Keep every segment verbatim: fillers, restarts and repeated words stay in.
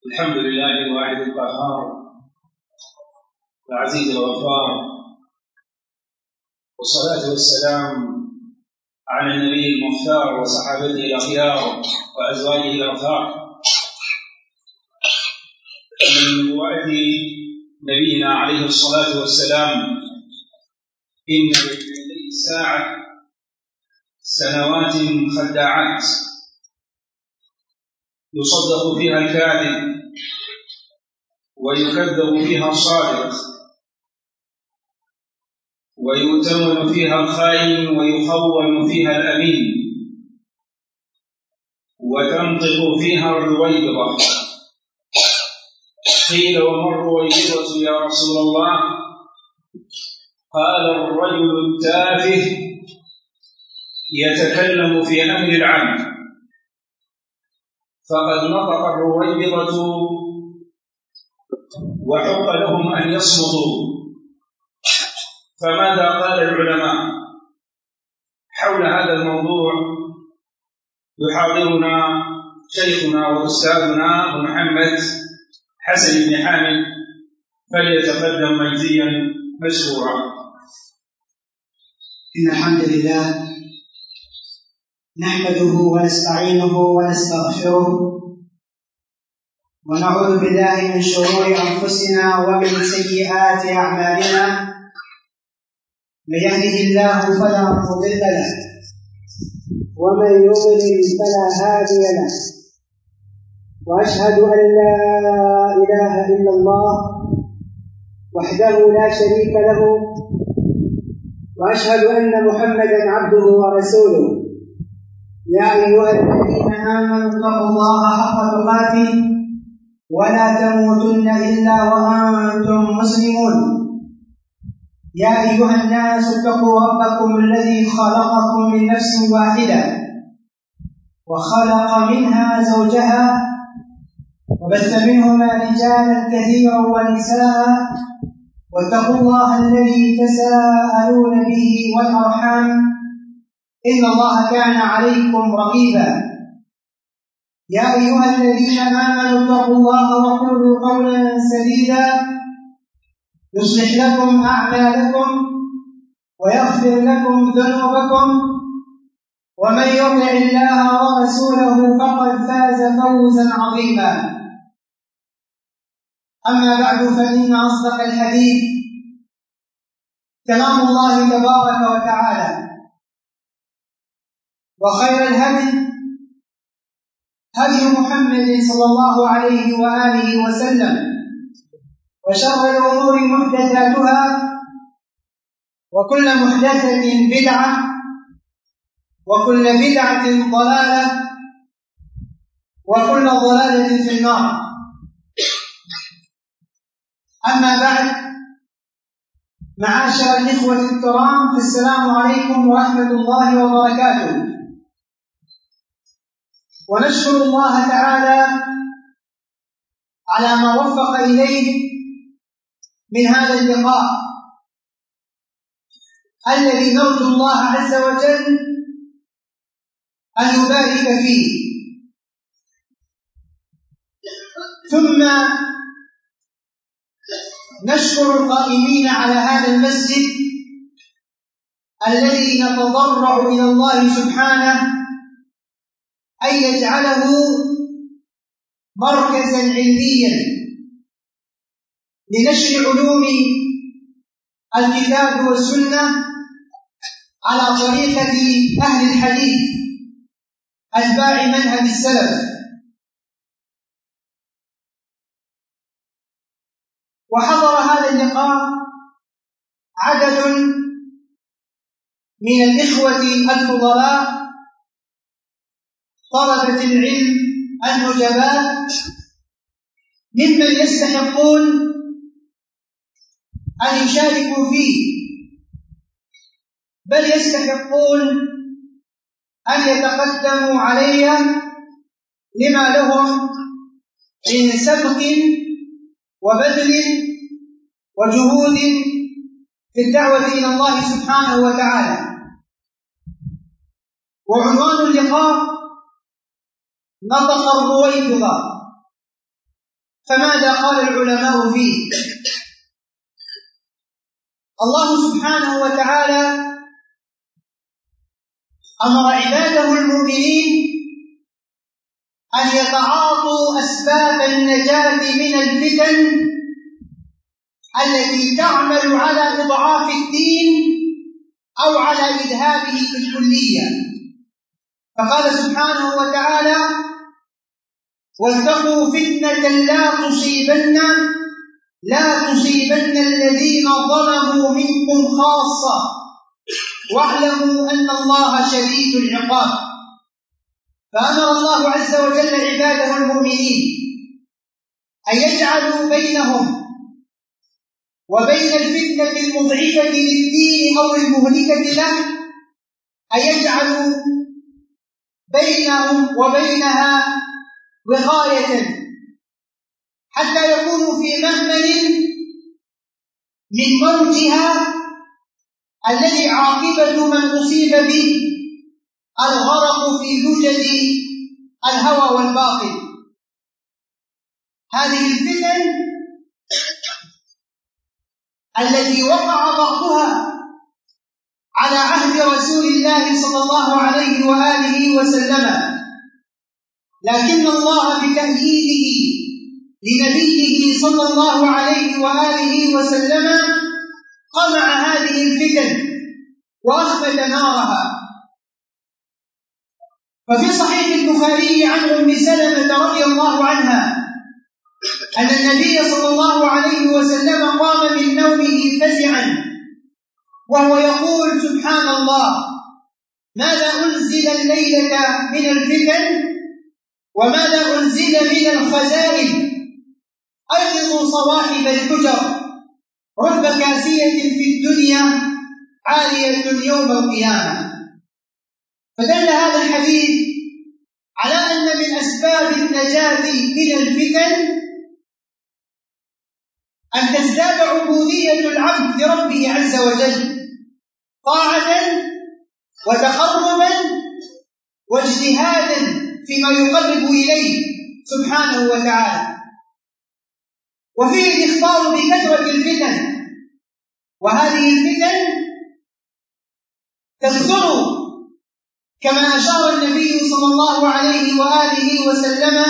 الحمد لله الواحد القهار العزيز الغفار، والصلاة والسلام على النبي المختار وصحابته الأخيار وأزواجه الأطهار. من نبوءة نبينا عليه الصلاة والسلام إن بين الساعة سنوات خداعات يصدق فيها الكاذب ويكذب فيها الصادق، ويؤتمن فيها الخائن ويخون فيها الأمين، وتنطق فيها الرويبضة. قيل وما الرويبضة يا رسول الله؟ قال الرجل التافه يتكلم في أمر العام، فقد نطق الرويبضة وحق لهم أن يصمتوا. فماذا قال العلماء حول هذا الموضوع؟ يحاضرنا شيخنا وأستاذنا محمد حسن بن حامد، فليتقدم مجزيا مشكورا. إن الحمد لله نحمده ونستعينه ونستغفره، ونعوذ بالله من شرور أنفسنا ومن سيئات أعمالنا. من يهده الله فلا مضل له، ومن يضلل فلا هادي له، وأشهد أن لا إله إلا الله وحده لا شريك له، وأشهد أن محمدا عبده ورسوله. يا أيها الذين آمنوا اتقوا الله حق تقاته ولا تموتن إلا وأنتم مسلمون. يا أيها الناس اتقوا ربكم الذي خلقكم من نفس واحدة وخلق منها زوجها وبث منهما رجالا كثيرا ونساء، واتقوا الله الذي تساءلون به والأرحام إن الله كان عليكم رقيبا. يا أيها الذين آمنوا اتقوا الله وقولوا قولا سديدا يصلح لكم أعمالكم ويغفر لكم ذنوبكم، ومن يطع الله ورسوله فقد فاز فوزا عظيما. أما بعد، فإن أصدق الحديث كلام الله تبارك وتعالى، وخير الهدي هدي محمد صلى الله عليه وآله وسلم، وشر الأمور محدثاتها، وكل محدثة بدعة، وكل بدعة ضلالة، وكل ضلالة في النار. أما بعد، معاشر الإخوة الكرام، السلام عليكم ورحمة الله وبركاته. ونشكر الله تعالى على ما وفق إليه من هذا اللقاء الذي نرجو الله عز وجل أن يبارك فيه. ثم نشكر القائمين على هذا المسجد الذي نتضرع إلى الله سبحانه أن يجعله مركزا علميا لنشر علوم الكتاب والسنة على طريقة أهل الحديث أتباع منهج السلف. وحضر هذا اللقاء عدد من الإخوة الفضلاء طلبة العلم النجباء، ممن يستحقون أن يشاركوا فيه، بل يستحقون أن يتقدموا علي لما لهم من سبق وبذل وجهود في الدعوة إلى الله سبحانه وتعالى. وعنوان اللقاء نطق الرويبضة فماذا قال العلماء فيه؟ الله سبحانه وتعالى أمر عباده المؤمنين أن يتعاطوا أسباب النجاة من الفتن التي تعمل على إضعاف الدين أو على إذهابه بالكلية. فقال سبحانه وتعالى: واتقوا فتنة لا تصيبن لا تصيبن الذين ظلموا منكم خاصة واعلموا أن الله شديد العقاب. فأمر الله عز وجل عباده المؤمنين أن يجعلوا بينهم وبين الفتنة المضعفة للدين أو المهلكة له أن يجعلوا بينهم وبينها وقاية حتى يكونوا في مأمن من موجها الذي عاقبة من أصيب به الغرق في لجج الهوى والباطل. هذه الفتن التي وقع بعضها على عهد رسول الله صلى الله عليه وآله وسلم، لكن الله بتأييده لنبيه صلى الله عليه وآله وسلم قمع هذه الفتن وأخمد نارها. ففي صحيح البخاري عن أم سلمة رضي الله عنها أن النبي صلى الله عليه وسلم قام من نومه فزعا وهو يقول: سبحان الله، ماذا أنزل الليلة من الفتن وماذا أنزل من الخزائن؟ أيقظوا صواحب الحجر، رب كاسية في الدنيا عالية يوم القيامة. فدل هذا الحديث على أن من أسباب النجاة من الفتن أن تزداد عبودية العبد لربه عز وجل طاعة وتقربا واجتهادا فيما يقرب إليه سبحانه وتعالى. وفيه الإخبار بكثرة الفتن، وهذه الفتن تكثر كما أشار النبي صلى الله عليه وآله وسلم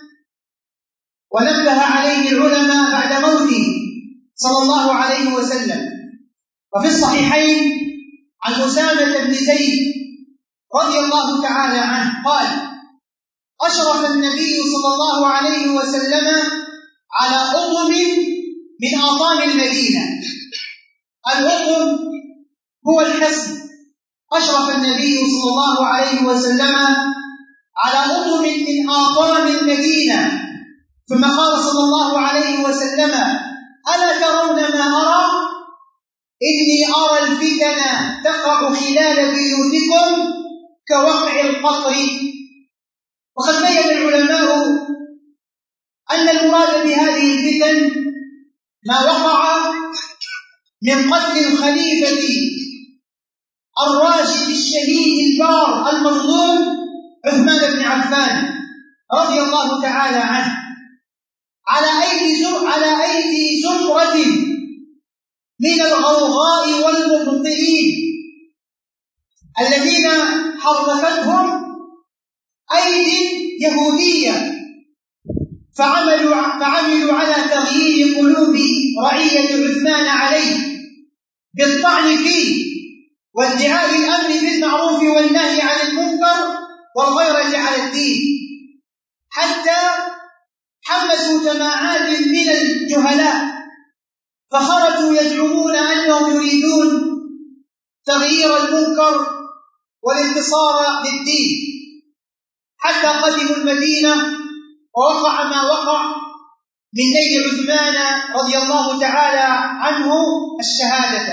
ونبه عليه العلماء بعد موته صلى الله عليه وسلم. وفي الصحيحين عن أسامة بن زيد رضي الله تعالى عنه قال: أشرف النبي صلى الله عليه وسلم على أطم من أطام المدينة. الأطم هو الحصن. أشرف النبي صلى الله عليه وسلم على أطم من أطام المدينة، ثم قال صلى الله عليه وسلم: ألا ترون ما أرى؟ إني أرى الفتن تقع خلال بيوتكم كوقع القطر. وقد بين العلماء أن المراد بهذه الفتن ما وقع من قتل الخليفة الراشد الشهيد البار المظلوم عثمان بن عفان رضي الله تعالى عنه على أيدي على أيدي زمرة من الغوغاء والمبطلين الذين حرفتهم أيدي يهودية، فعملوا فعملوا على تغيير قلوب رعية عثمان عليه بالطعن فيه وادعاء الأمر بالمعروف والنهي عن المنكر والغيرة على الدين، حتى حمسوا جماعات من الجهلاء فخرجوا يزعمون أنهم يريدون تغيير المنكر والانتصار للدين، حتى قدموا المدينة ووقع ما وقع من نيل عثمان رضي الله تعالى عنه الشهادة.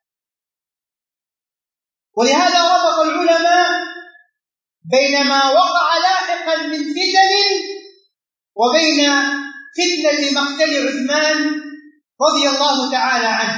ولهذا ربط العلماء بين ما وقع لاحقا من فتن وبين فتنة مقتل عثمان رضي الله تعالى عنه.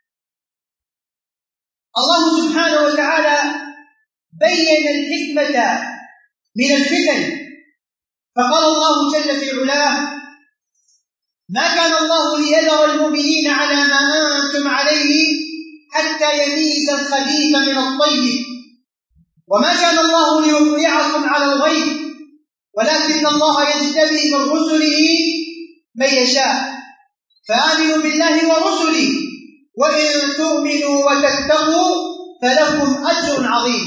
الله سبحانه وتعالى بين الحكمة من الفتن، فقال الله جل في علاه: ما كان الله ليذر المؤمنين على ما أنتم عليه حتى يميز الخبيث من الطيب، وما كان الله ليطلعكم على الغيب ولكن الله يجتبي من رسله من يشاء، فآمنوا بالله ورسله وإن تؤمنوا وتتقوا فلكم أجر عظيم.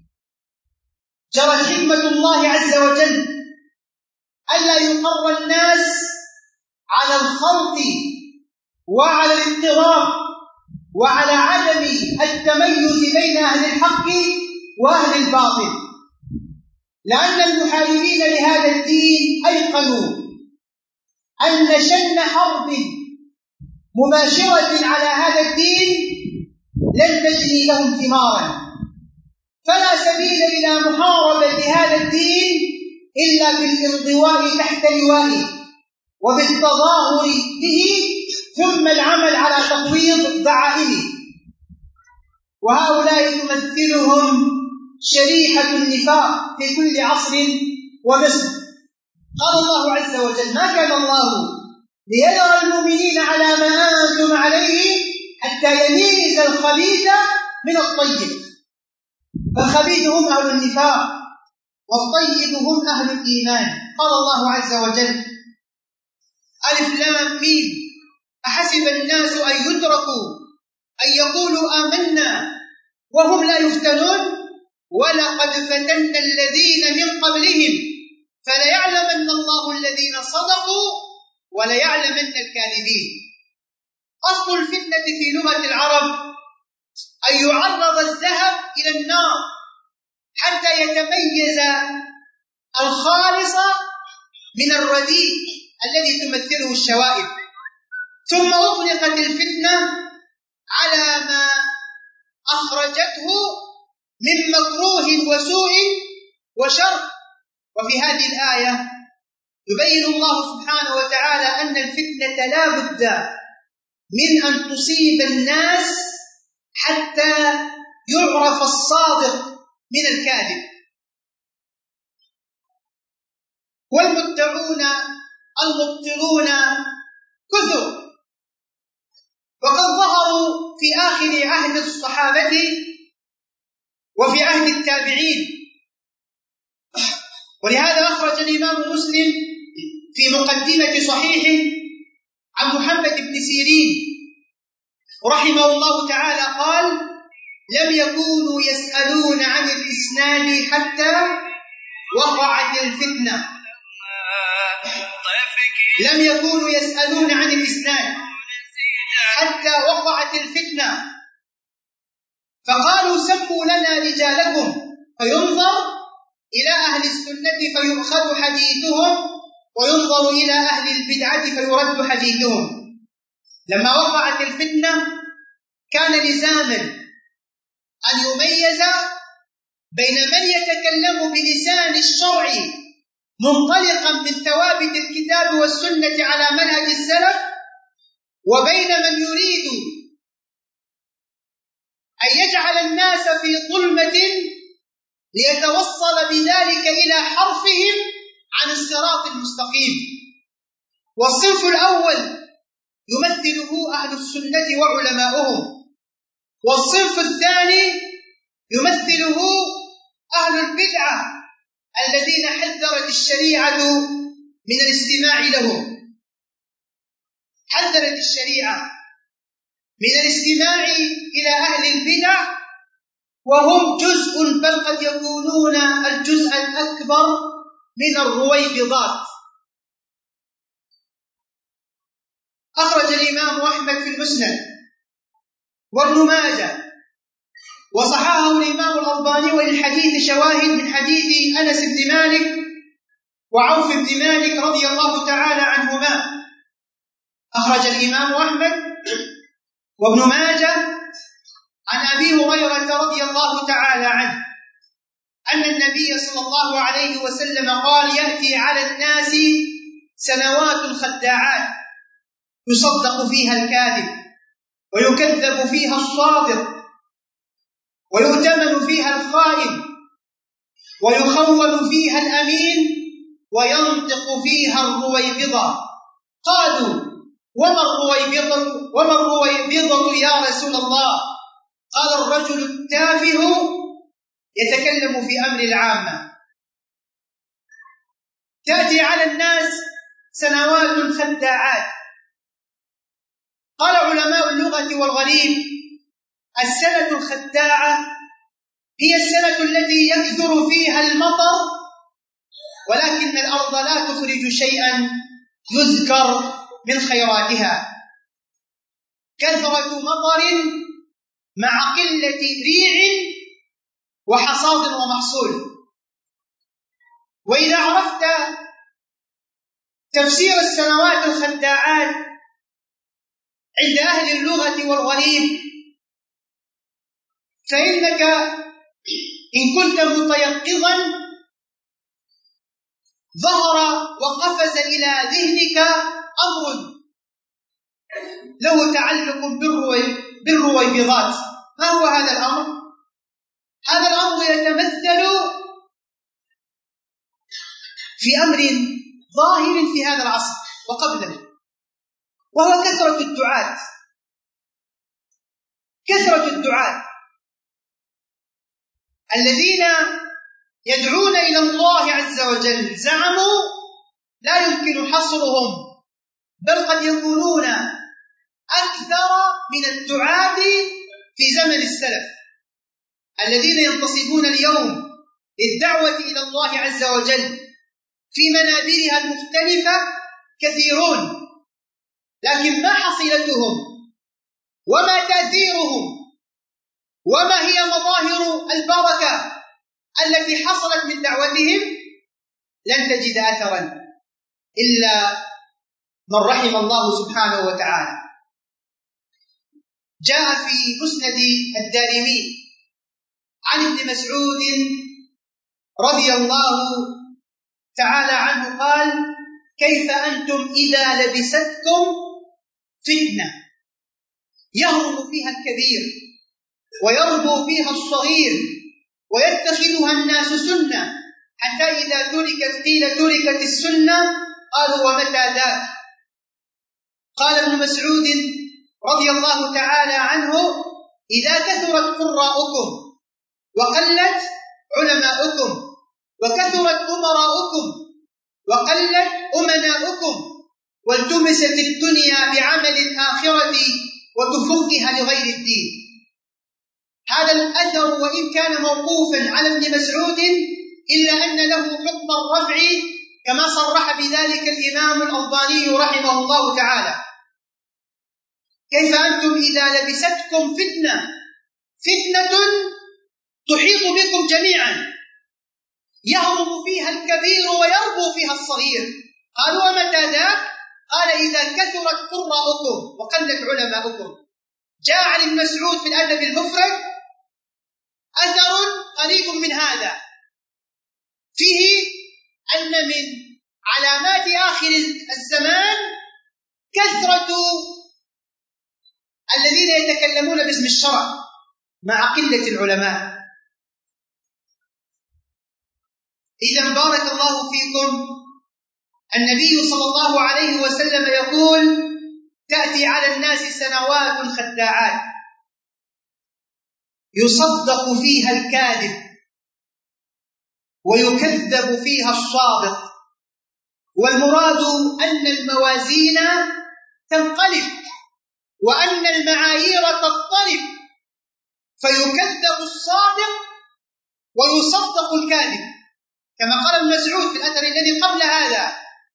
جرت حكمة الله عز وجل ألا يقر الناس على الخلط وعلى الاضطراب وعلى عدم التميز بين أهل الحق وأهل الباطل، لأن المحاربين لهذا الدين أيقنوا أن شن حرب مباشرة على هذا الدين لن تجني لهم ثمارا، فلا سبيل إلى محاربة هذا الدين إلا بالانضواء تحت لوائه وبالتظاهر به ثم العمل على تقويض دعائمه، وهؤلاء تمثلهم شريحة النفاق في كل عصر ومصر. قال الله عز وجل: ما كان الله ليذر المؤمنين على ما أنتم عليه حتى يميز الخبيث من الطيب، فالخبيث هم أهل النفاق والطيب هم أهل الإيمان. قال الله عز وجل: ألف لام ميم أحسب الناس أن يتركوا أن يقولوا آمنا وهم لا يفتنون ولقد فتنا الذين من قبلهم فليعلمن الله الذين صدقوا وليعلمن الكاذبين. أصل الفتنة في لغة العرب أن يعرض الذهب إلى النار حتى يتميز الخالص من الرديء الذي تمثله الشوائب، ثم أطلقت الفتنة على ما أخرجته من مكروه وسوء وشر. وفي هذه الآية يبين الله سبحانه وتعالى أن الفتنة لا بد من أن تصيب الناس حتى يعرف الصادق من الكاذب، والمدعون المبطلون كثر، وقد ظهروا في آخر عهد الصحابة وفي عهد التابعين. ولهذا أخرج الإمام مسلم في مقدمة صحيحه عن محمد بن سيرين رحمه الله تعالى قال: لم يكونوا يسألون عن الإسناد حتى وقعت الفتنة. لم يكونوا يسألون عن الإسناد حتى وقعت الفتنة، فقالوا: سموا لنا رجالكم، فينظر إلى أهل السنة فيؤخذ حديثهم وينظر إلى أهل البدعة فيرد حديثهم. لما وقعت الفتنة كان لزاما أن يميز بين من يتكلم بلسان الشرع منطلقا من ثوابت الكتاب والسنة على منهج السلف، وبين من يريد أن يجعل الناس في ظلمة ليتوصل بذلك إلى حرفهم عن الصراط المستقيم. والصنف الأول يمثله أهل السنة وعلماؤهم، والصنف الثاني يمثله أهل البدعة الذين حذرت الشريعة من الاستماع لهم. حذرت الشريعة من الاستماع إلى أهل البدع، وهم جزء بل قد يكونون الجزء الأكبر من الرويبضات. أخرج الإمام أحمد في المسند وابن ماجه وصححه الإمام الألباني وللحديث شواهد من حديث أنس بن مالك وعوف بن مالك رضي الله تعالى عنهما. أخرج الإمام أحمد وابن ماجه عن أبي هريرة رضي الله تعالى عنه أن النبي صلى الله عليه وسلم قال: يأتي على الناس سنوات خداعات يصدق فيها الكاذب ويكذب فيها الصادق ويؤتمن فيها الخائن ويخون فيها الأمين وينطق فيها الرويبضة. قالوا وما الرويبضة وما الرويبضة يا رسول الله؟ قال الرجل التافه يتكلم في أمر العامة. تأتي على الناس سنوات خداعات. قال علماء اللغة والغريب: السنة الخداعة هي السنة التي يكثر فيها المطر ولكن الأرض لا تخرج شيئا يذكر من خيراتها، كثرة مطر مع قلة ريع وحصاد ومحصول. وإذا عرفت تفسير السنوات الخداعات عند أهل اللغة والغريب فإنك إن كنت متيقظا ظهر وقفز إلى ذهنك أمر له تعلق بالرويبضات. ما هو هذا الأمر؟ هذا الأمر يتمثل في أمر ظاهر في هذا العصر وقبله، وهو كثرة الدعاة. كثرة الدعاة الذين يدعون إلى الله عز وجل زعموا لا يمكن حصرهم، بل قد يكونون أكثر من الدعاة في زمن السلف الذين ينتصبون اليوم للدعوة إلى الله عز وجل في منابرها المختلفة كثيرون، لكن ما حصيلتهم وما تأثيرهم وما هي مظاهر البركة التي حصلت من دعوتهم؟ لن تجد أثرا إلا من رحم الله سبحانه وتعالى. جاء في مسند الدارمي عن ابن مسعود رضي الله تعالى عنه قال: كيف أنتم إذا لبستكم فتنة يهرم فيها الكبير ويربو فيها الصغير ويتخذها الناس سنة، حتى إذا تركت قيل تركت السنة قالوا ومتى ذاك؟ قال ابن مسعود رضي الله تعالى عنه: إذا كثرت قراؤكم وقلت علماؤكم وكثرت أمراؤكم وقلت أمناؤكم والتمست الدنيا بعمل الآخرة وتفكها لغير الدين. هذا الأثر وإن كان موقوفا على ابن مسعود إلا أن له حكم الرفع كما صرح بذلك الإمام الألباني رحمه الله تعالى. كيف أنتم إذا لبستكم فتنة، فتنة تحيط بكم جميعا يهرم فيها الكبير ويربو فيها الصغير. قالوا ومتى ذاك؟ قال إذا كثرت قراؤكم وقلت علماؤكم. جاء عن ابن مسعود في الأدب المفرد أثر قريب من هذا فيه أن من علامات آخر الزمان كثرة الذين يتكلمون باسم الشرع مع قلة العلماء. إذا بارك الله فيكم. النبي صلى الله عليه وسلم يقول: تأتي على الناس سنوات خداعات يصدق فيها الكاذب ويكذب فيها الصادق، والمراد أن الموازين تنقلب وأن المعايير تضطرب، فيكذب الصادق ويصدق الكاذب، كما قال ابن مسعود في الأثر الذي قبل هذا: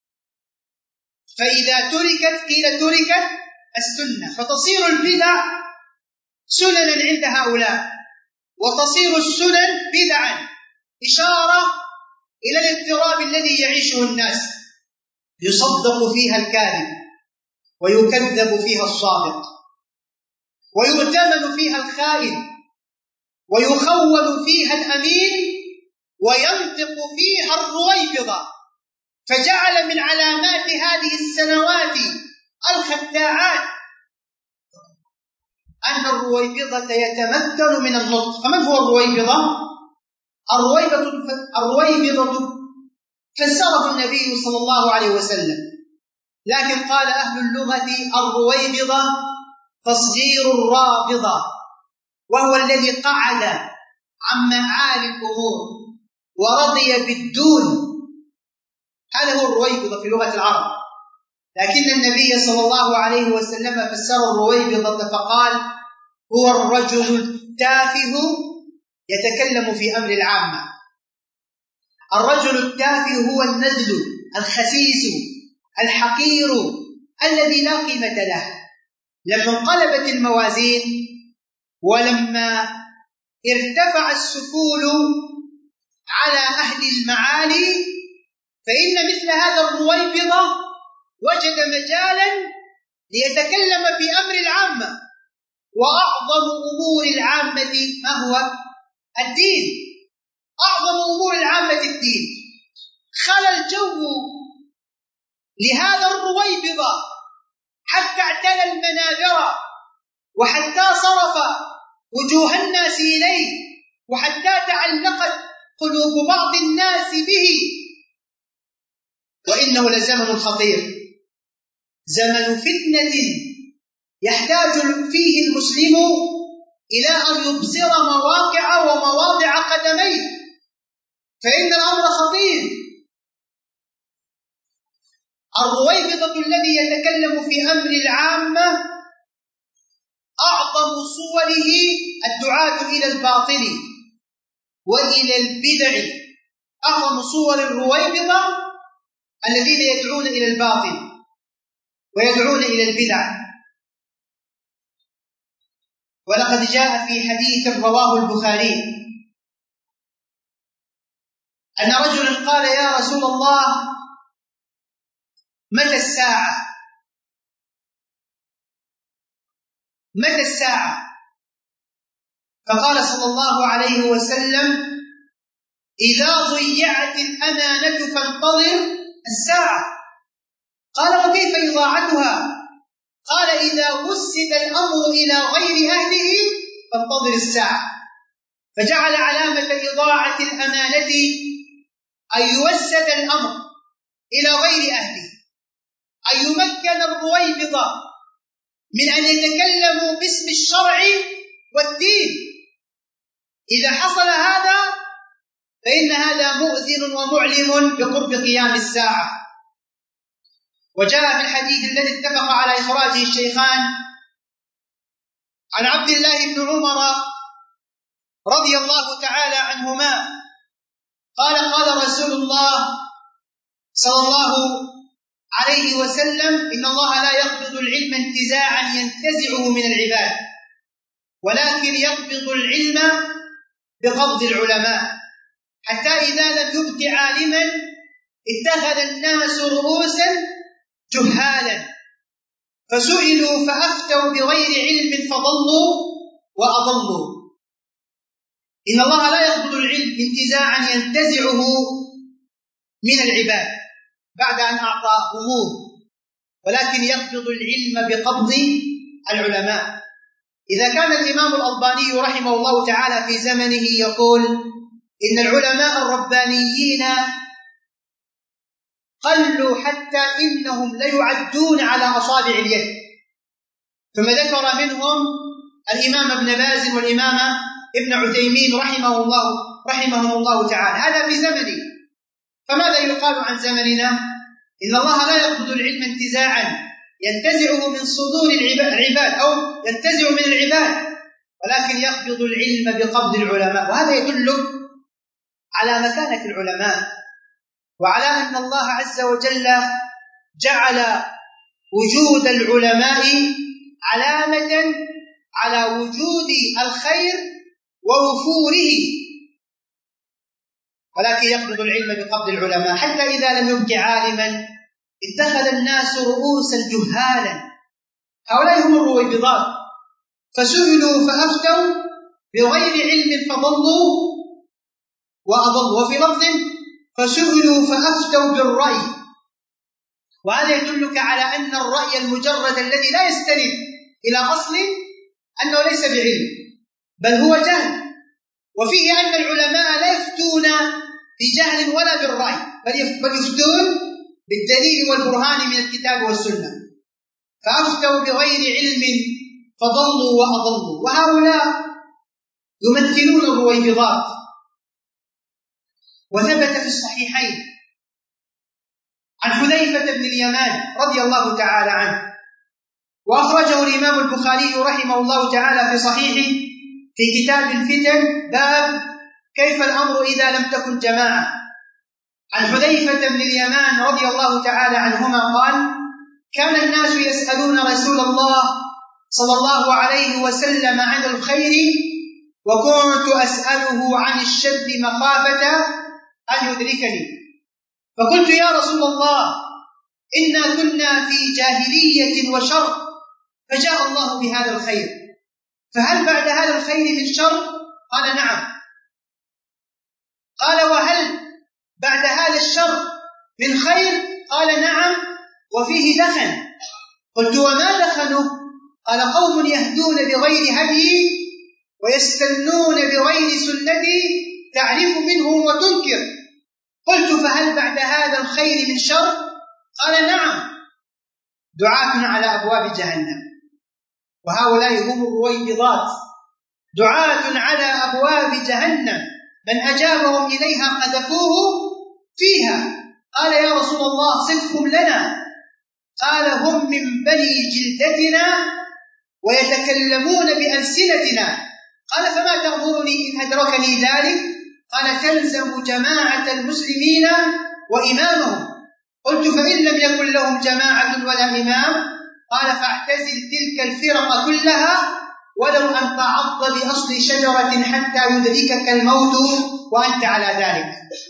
فإذا تركت قيل تركت السنة، فتصير البدع سننا عند هؤلاء وتصير السنن بدعا، إشارة إلى الاضطراب الذي يعيشه الناس. يصدق فيها الكاذب ويكذب فيها الصادق ويؤتمن فيها الخائن ويخون فيها الأمين وينطق فيها الرويبضة. فجعل من علامات هذه السنوات الخداعات أن الرويبضة يتمكن من النطق. فمن هو الرويبضة؟ الرويبضة, الرويبضة فسره النبي صلى الله عليه وسلم لكن قال أهل اللغة الرويبضة تصغير الرابضة، وهو الذي قعد عن معالي الأمور ورضي بالدون، هذا هو الرويبضة في لغة العرب. لكن النبي صلى الله عليه وسلم فسر الرويبضة فقال هو الرجل التافه يتكلم في أمر العامة. الرجل التافه هو النزل الخسيس الحقير الذي لا قيمة له. لما انقلبت الموازين ولما ارتفع السفول على أهل المعالي، فإن مثل هذا الرويبضة وجد مجالا ليتكلم في أمر العامة، وأعظم أمور العامة ما هو؟ الدين. أعظم أمور العامة الدين. خلى الجو لهذا الرويبضة حتى اعتلى المنابر، وحتى صرف وجوه الناس إليه، وحتى تعلقت قلوب بعض الناس به. وإنه لزمن خطير، زمن فتنة يحتاج فيه المسلم إلى أن يبصر مواقع ومواضع قدميه، فإن الأمر خطير. الرويبضة الذي يتكلم في أمر العامة أعظم صوره الدعاة إلى الباطل وإلى البدع. أعظم صور الرويبضة الذين يدعون إلى الباطل ويدعون إلى البدع. ولقد جاء في حديث رواه البخاري أن رجلا قال يا رسول الله متى الساعة؟ متى الساعة؟ فقال صلى الله عليه وسلم إذا ضيعت الأمانة فانتظر الساعة. قال وكيف إضاعتها؟ قال إذا وسد الأمر إلى غير أهله فانتظر الساعة. فجعل علامة إضاعة الأمانة أن يوسد الأمر إلى غير أهله، أن يمكن الرويبضة من أن يتكلموا باسم الشرع والدين. إذا حصل هذا فإن هذا مؤذن ومعلم بقرب قيام الساعة. وجاء في الحديث الذي اتفق على إخراجه الشيخان عن عبد الله بن عمر رضي الله تعالى عنهما قال قال رسول الله صلى الله عليه وسلم إن الله لا يقبض العلم انتزاعا ينتزعه من العباد، ولكن يقبض العلم بقبض العلماء، حتى إذا لم يبق عالما اتخذ الناس رؤوسا جهالا فسئلوا فأفتوا بغير علم فضلوا وأضلوا. إن الله لا يقبض العلم انتزاعا ينتزعه من العباد بعد أن أعطاهموه، ولكن يقبض العلم بقبض العلماء. إذا كان الإمام الألباني رحمه الله تعالى في زمنه يقول إن العلماء الربانيين قلوا حتى إنهم ليعدون على أصابع اليد، ثم ذكر منهم الإمام ابن باز والإمام ابن عثيمين رحمه الله رحمهم الله تعالى، هذا في زمنه. فماذا يقال عن زمننا؟ إن الله لا يقبض العلم انتزاعا ينتزعه من صدور العباد أو ينتزع من العباد، ولكن يقبض العلم بقبض العلماء. وهذا يدل على مكانة العلماء، وعلى أن الله عز وجل جعل وجود العلماء علامة على وجود الخير ووفوره، ولكن يقبض العلم بقبض العلماء حتى إذا لم يبق عالما اتخذ الناس رؤوسا جهالا. هؤلاء هم الرويبضات، فسئلوا فأفتوا بغير علم فضلوا وأضلوا. وفي لفظ فسئلوا فأفتوا بالرأي. وهذا يدلك على أن الرأي المجرد الذي لا يستند إلى أصل أنه ليس بعلم بل هو جهل، وفيه أن العلماء لا يفتون بجهل ولا بالرأي، بل يفتون بالدليل والبرهان من الكتاب والسنة، فأفتوا بغير علم فضلوا وأضلوا. وهؤلاء يمثلون الرويبضات. وثبت في الصحيحين عن حذيفة بن اليمان رضي الله تعالى عنه، وأخرجه الإمام البخاري رحمه الله تعالى في صحيحه في كتاب الفتن باب كيف الأمر إذا لم تكن جماعة، عن حذيفة بن اليمان رضي الله تعالى عنهما قال: كان الناس يسألون رسول الله صلى الله عليه وسلم عن الخير، وكنت أسأله عن الشر مخافة أن يدركني، فقلت: يا رسول الله، إنا كنا في جاهلية وشر، فجاء الله بهذا الخير، فهل بعد هذا الخير من شر؟ قال: نعم. قال: وهل بعد هذا الشر من خير؟ قال: نعم، وفيه دخن. قلت: وما دخنه؟ قال: قوم يهدون بغير هدي ويستنون بغير سنتي، تعرف منهم وتنكر. قلت: فهل بعد هذا الخير من شر؟ قال: نعم، دعاة على أبواب جهنم. وهؤلاء هم الرويبضات، دعاة على أبواب جهنم، من أجابهم إليها قذفوه فيها. قال: يا رسول الله، صفهم لنا. قال: هم من بني جلدتنا ويتكلمون بألسنتنا. قال: فما تأمرني إن أدركني ذلك؟ قال: تلزم جماعة المسلمين وإمامهم. قلت: فإن لم يكن لهم جماعة ولا إمام؟ قال: فاعتزل تلك الفرق كلها ولو أن تعض بأصل شجرة حتى يدركك الموت وأنت على ذلك.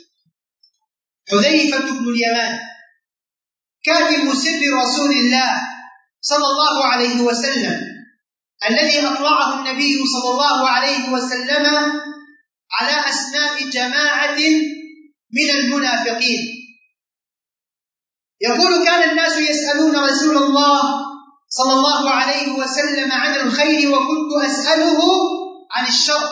حذيفة بن اليمان كاتب سر رسول الله صلى الله عليه وسلم، الذي أطلعه النبي صلى الله عليه وسلم على أسماء جماعة من المنافقين، يقول: كان الناس يسألون رسول الله صلى الله عليه وسلم عن الخير، وكنت أسأله عن الشر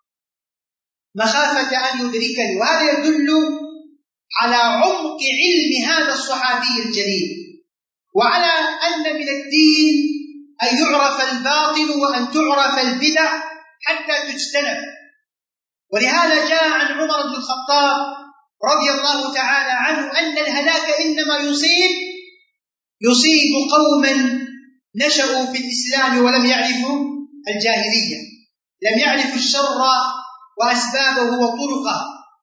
مخافة أن يدركني. وهذا يدل على عمق علم هذا الصحابي الجليل، وعلى أن من الدين أن يعرف الباطل وأن تعرف البدع حتى تجتنب. ولهذا جاء عن عمر بن الخطاب رضي الله تعالى عنه أن الهلاك إنما يصيب يصيب قوما نشأوا في الإسلام ولم يعرفوا الجاهلية، لم يعرفوا الشر وأسبابه وطرقه.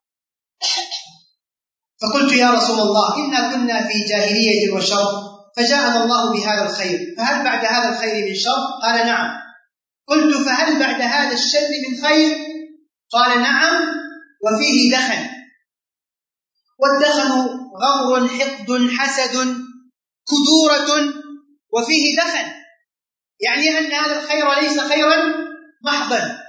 فقلت: يا رسول الله، إنا كنا في جاهلية وشر، فجاءنا الله بهذا الخير، فهل بعد هذا الخير من شر؟ قال: نعم. قلت: فهل بعد هذا الشر من خير؟ قال: نعم، وفيه دخن. والدخن غمر، حقد، حسد، كدورة، وفيه دخن، يعني أن هذا الخير ليس خيرا محضا.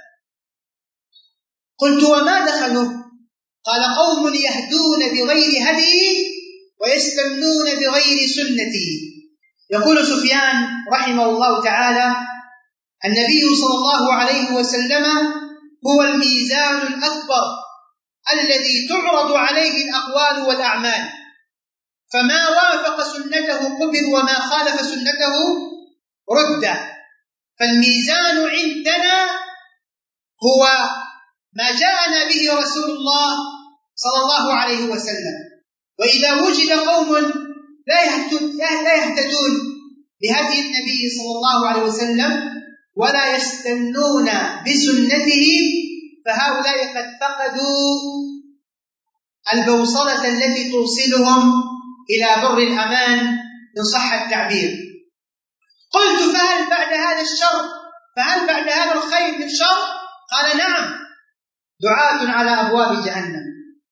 قلت: وما دخنه؟ قال: قوم يهدون بغير هدي ويستنون بغير سنتي. يقول سفيان رحمه الله تعالى: النبي صلى الله عليه وسلم هو الميزان الأكبر الذي تعرض عليه الأقوال والأعمال، فما وافق سنته قبل وما خالف سنته رد. فالميزان عندنا هو ما جاءنا به رسول الله صلى الله عليه وسلم. وإذا وجد قوم لا يهتدون بهدي النبي صلى الله عليه وسلم ولا يستنون بسنته، فهؤلاء قد فقدوا البوصلة التي توصلهم إلى بر الأمان إن صح التعبير. قلت: فهل بعد هذا الشر فهل بعد هذا الخير من شر؟ قال: نعم، دعاة على أبواب جهنم.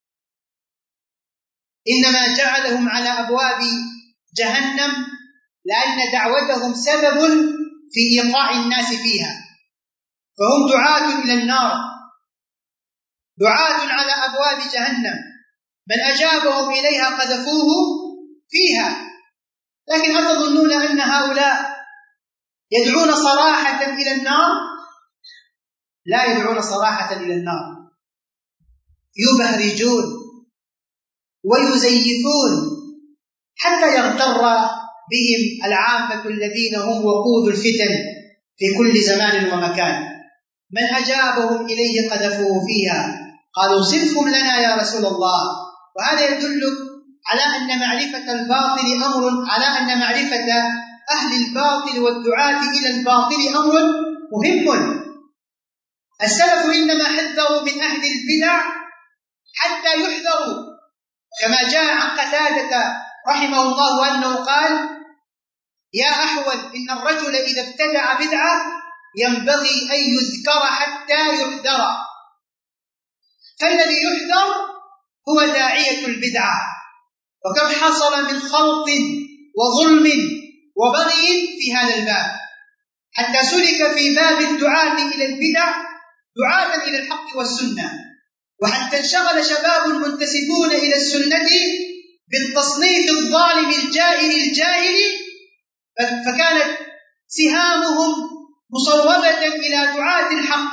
إنما جعلهم على أبواب جهنم لأن دعوتهم سبب في إيقاع الناس فيها، فهم دعاة إلى النار، دعاة على أبواب جهنم، من أجابهم إليها قذفوه فيها. لكن هل تظنون أن هؤلاء يدعون صراحة إلى النار؟ لا يدعون صراحة إلى النار، يبهرجون ويزيفون حتى يغتر بهم العامة الذين هم وقود الفتن في كل زمان ومكان. من أجابهم إليه قذفوه فيها قالوا صفهم لنا يا رسول الله. وهذا يدل على أن معرفة الباطل أمر على أن معرفة أهل الباطل والدعاة إلى الباطل أمر مهم. السلف إنما حذروا من أهل البدع حتى يحذروا، كما جاء عن قتادة رحمه الله أنه قال: يا أحول إن الرجل إذا ابتدع بدعة ينبغي أن يذكر حتى يحذر، فالذي يحذر هو داعية البدعة. وكم حصل من خلط وظلم وبغي في هذا الباب، حتى سلك في باب الدعاة إلى البدع دعاة إلى الحق والسنة، وحتى انشغل شباب منتسبون إلى السنة بالتصنيف الظالم الجائر الجاهل، فكانت سهامهم مصوبة إلى دعاة الحق،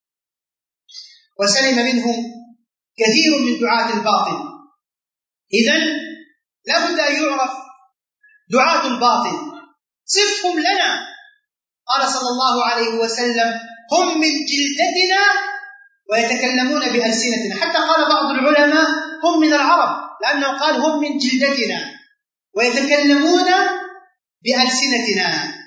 وسلم منهم كثير من دعاة الباطل. إذن لابد أن يعرف دعاة الباطل، صفهم لنا. قال صلى الله عليه وسلم: هم من جلدتنا ويتكلمون بألسنتنا. حتى قال بعض العلماء: هم من العرب، لأنه قال هم من جلدتنا ويتكلمون بألسنتنا.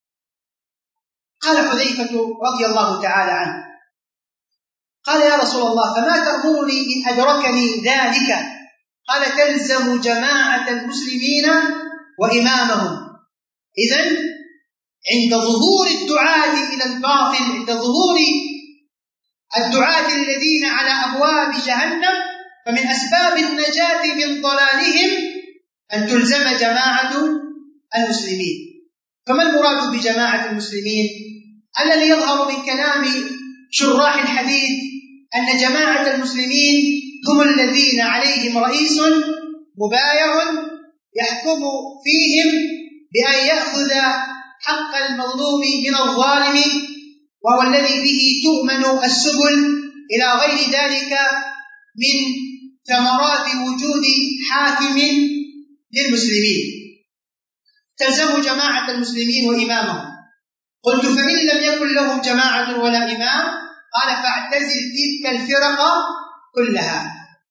قال حذيفة رضي الله تعالى عنه: قال يا رسول الله فما تأمرني إن أدركني ذلك؟ قال: تلزم جماعة المسلمين وإمامهم. إذن عند ظهور الدعاة إلى الباطل، عند ظهور الدعاة الذين على أبواب جهنم، فمن أسباب النجاة من ضلالهم أن تلزم جماعة المسلمين. فما المراد بجماعة المسلمين؟ الذي يظهر من كلام شراح الحديث أن جماعة المسلمين هم الذين عليهم رئيس مبايع يحكم فيهم بأن يأخذ حق المظلوم من الظالم، وهو الذي به تؤمن السبل إلى غير ذلك من ثمرات وجود حاكم للمسلمين. تلزم جماعة المسلمين وإمامهم. قلت: فإن لم يكن لهم جماعة ولا إمام؟ قال: فاعتزل تلك الفرق كلها.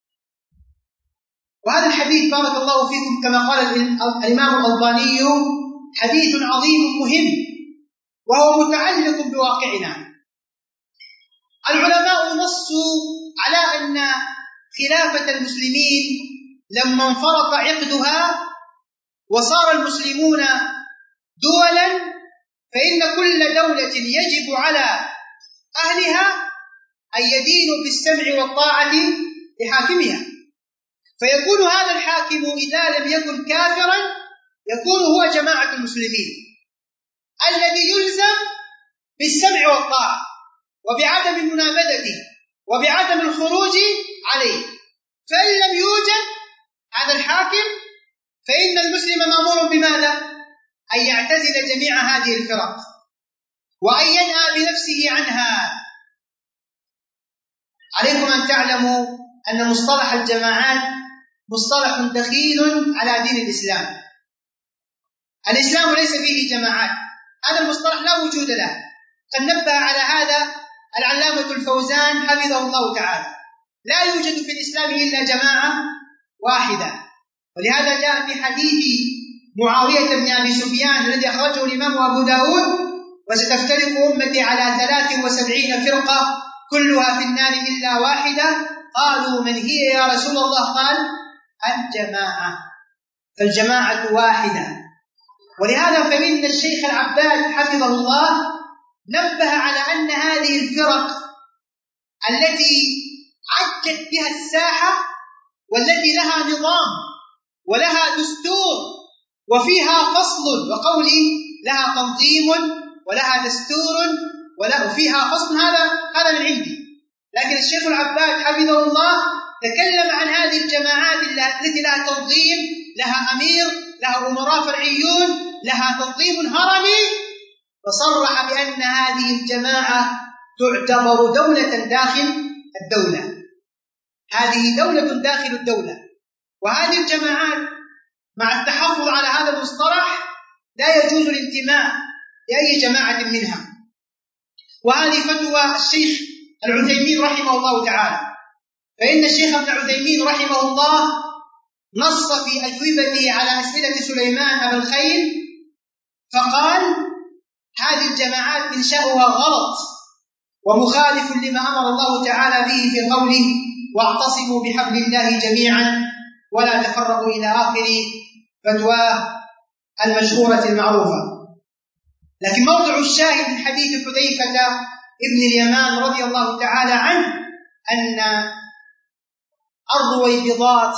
وهذا الحديث بارك الله فيكم كما قال الإمام الألباني حديث عظيم مهم، وهو متعلق بواقعنا. العلماء نصوا على أن خلافة المسلمين لما انفرط عقدها وصار المسلمون دولا، فإن كل دولة يجب على أهلها أن يدينوا بالسمع والطاعة لحاكمها، فيكون هذا الحاكم إذا لم يكن كافرا يكون هو جماعة المسلمين الذي يلزم بالسمع والطاعة وبعدم منابذته وبعدم الخروج عليه. فإن لم يوجد هذا الحاكم فإن المسلم مأمور بماذا؟ أن يعتزل جميع هذه الفرق وأن ينأى بنفسه عنها. عليكم أن تعلموا أن مصطلح الجماعات مصطلح دخيل على دين الإسلام. الإسلام ليس فيه جماعات، هذا المصطلح لا وجود له. قد نبه على هذا العلامة الفوزان حفظه الله تعالى: لا يوجد في الإسلام إلا جماعة واحدة. ولهذا جاء في حديث معاوية بن أبي سفيان الذي أخرجه الإمام أبو داود: وستفترق أمتي على ثلاث وسبعين فرقة كلها في النار إلا واحدة. قالوا: من هي يا رسول الله؟ قال: الجماعة. فالجماعة واحدة. ولهذا فإن الشيخ العباد حفظه الله نبه على أن هذه الفرق التي عجت بها الساحة والتي لها نظام ولها دستور وفيها فصل، وقولي لها تنظيم ولها دستور وفيها فصل، هذا هذا من عندي. لكن الشيخ العباد حفظه الله تكلم عن هذه الجماعات التي لها تنظيم، لها أمير، لها أمراء فرعيون، لها تنظيم هرمي، فصرح بأن هذه الجماعة تعتبر دولة داخل الدولة. هذه دولة داخل الدولة. وهذه الجماعات مع التحفظ على هذا المصطلح لا يجوز الانتماء لأي جماعة منها. وهذه فتوى الشيخ العثيمين رحمه الله تعالى، فإن الشيخ ابن عثيمين رحمه الله نص في أجوبته على أسئلة سليمان أبي الخيل فقال: هذه الجماعات إنشاؤها غلط ومخالف لما أمر الله تعالى به في قوله: واعتصموا بحبل الله جميعا ولا تفرقوا، إلى آخر فتواه المشهورة المعروفة. لكن موضع الشاهد من حديث حذيفة ابن اليمان رضي الله تعالى عنه أن الرويبضات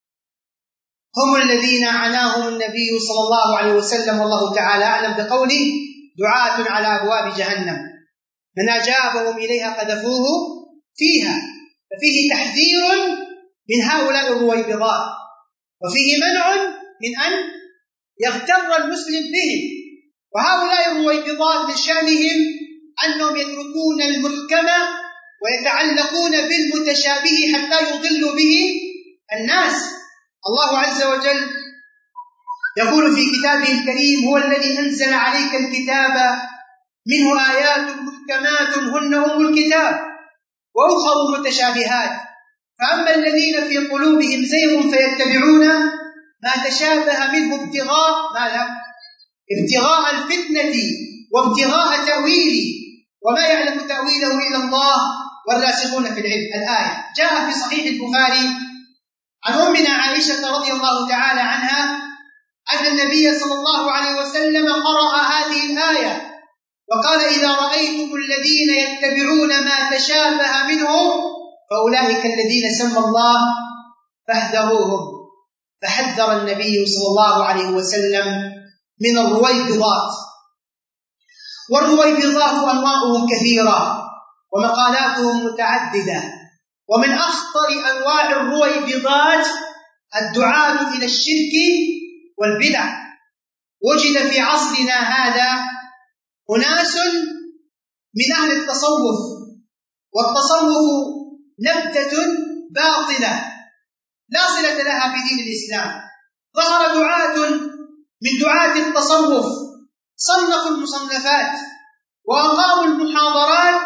هم الذين عناهم النبي صلى الله عليه وسلم والله تعالى أعلم بقوله: دعاة على أبواب جهنم من أجابهم إليها قذفوه فيها. ففيه تحذير من هؤلاء الرويبضات، وفيه منع من أن يغتر المسلم بهم. وهؤلاء الرويبضات من شأنهم أنهم يتركون المحكم ويتعلقون بالمتشابه حتى يضلوا به الناس. الله عز وجل يقول في كتابه الكريم: هو الذي أنزل عليك الكتاب منه آيات محكمات هن أم الكتاب وأخر متشابهات، فأما الذين في قلوبهم زيغ فيتبعون ما تشابه منه ابتغاء ماذا؟ ابتغاء الفتنة وابتغاء تأويله وما يعلم تأويله إلا الله والراسخون في العلم. الآية جاء في صحيح البخاري عن أمنا عائشة رضي الله تعالى عنها أن النبي صلى الله عليه وسلم قرأ هذه الآية وقال: إذا رأيتم الذين يتبعون ما تشابه منه فأولئك الذين سمى الله فاحذروهم. فحذر النبي صلى الله عليه وسلم من الرويبضات. والرويبضات أنواعهم كثيرة ومقالاتهم متعددة، ومن أخطر أنواع الرويبضات الدعاة إلى الشرك والبدع. وجد في عصرنا هذا أناس من أهل التصوف، والتصوف نبتة باطلة لا صلة لها بدين الإسلام. ظهر دعاة من دعاة التصوف صنفوا المصنفات وأقاموا المحاضرات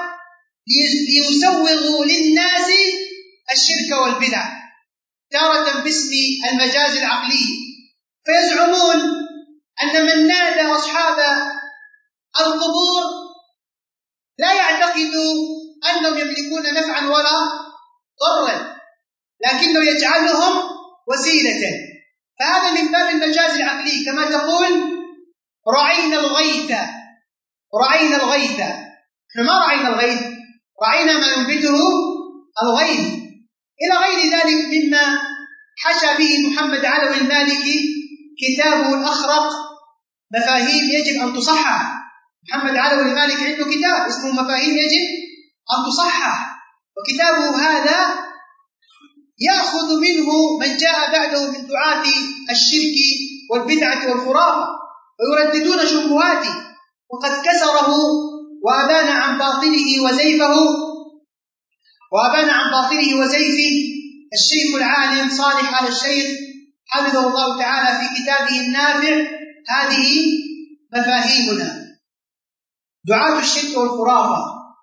ليسوغوا للناس الشرك والبدع، تارة باسم المجاز العقلي، فيزعمون أن من نادى أصحاب القبور لا يعتقد أنهم يملكون نفعا ولا ضرا، لكنه يجعلهم وسيلة. فهذا من باب المجاز العقلي، كما تقول: رعينا الغيث رعينا الغيث. نحن ما رعينا الغيث، رعينا ما ينبته الغيث، إلى غير ذلك مما حشى به محمد علوي المالكي كتابه الأخرق مفاهيم يجب أن تصحح. محمد علوي المالكي عنده كتاب اسمه مفاهيم يجب أن تصحح، وكتابه هذا يأخذ منه من جاء بعده من دعاة الشرك والبدعة والخرافة ويرددون شبهاته، وقد كسره وأبان عن باطله وزيفه وأبان عن باطله وزيفه الشيخ العالم صالح آل الشيخ حفظه الله تعالى في كتابه النافع هذه مفاهيمنا. دعاة الشرك والخرافة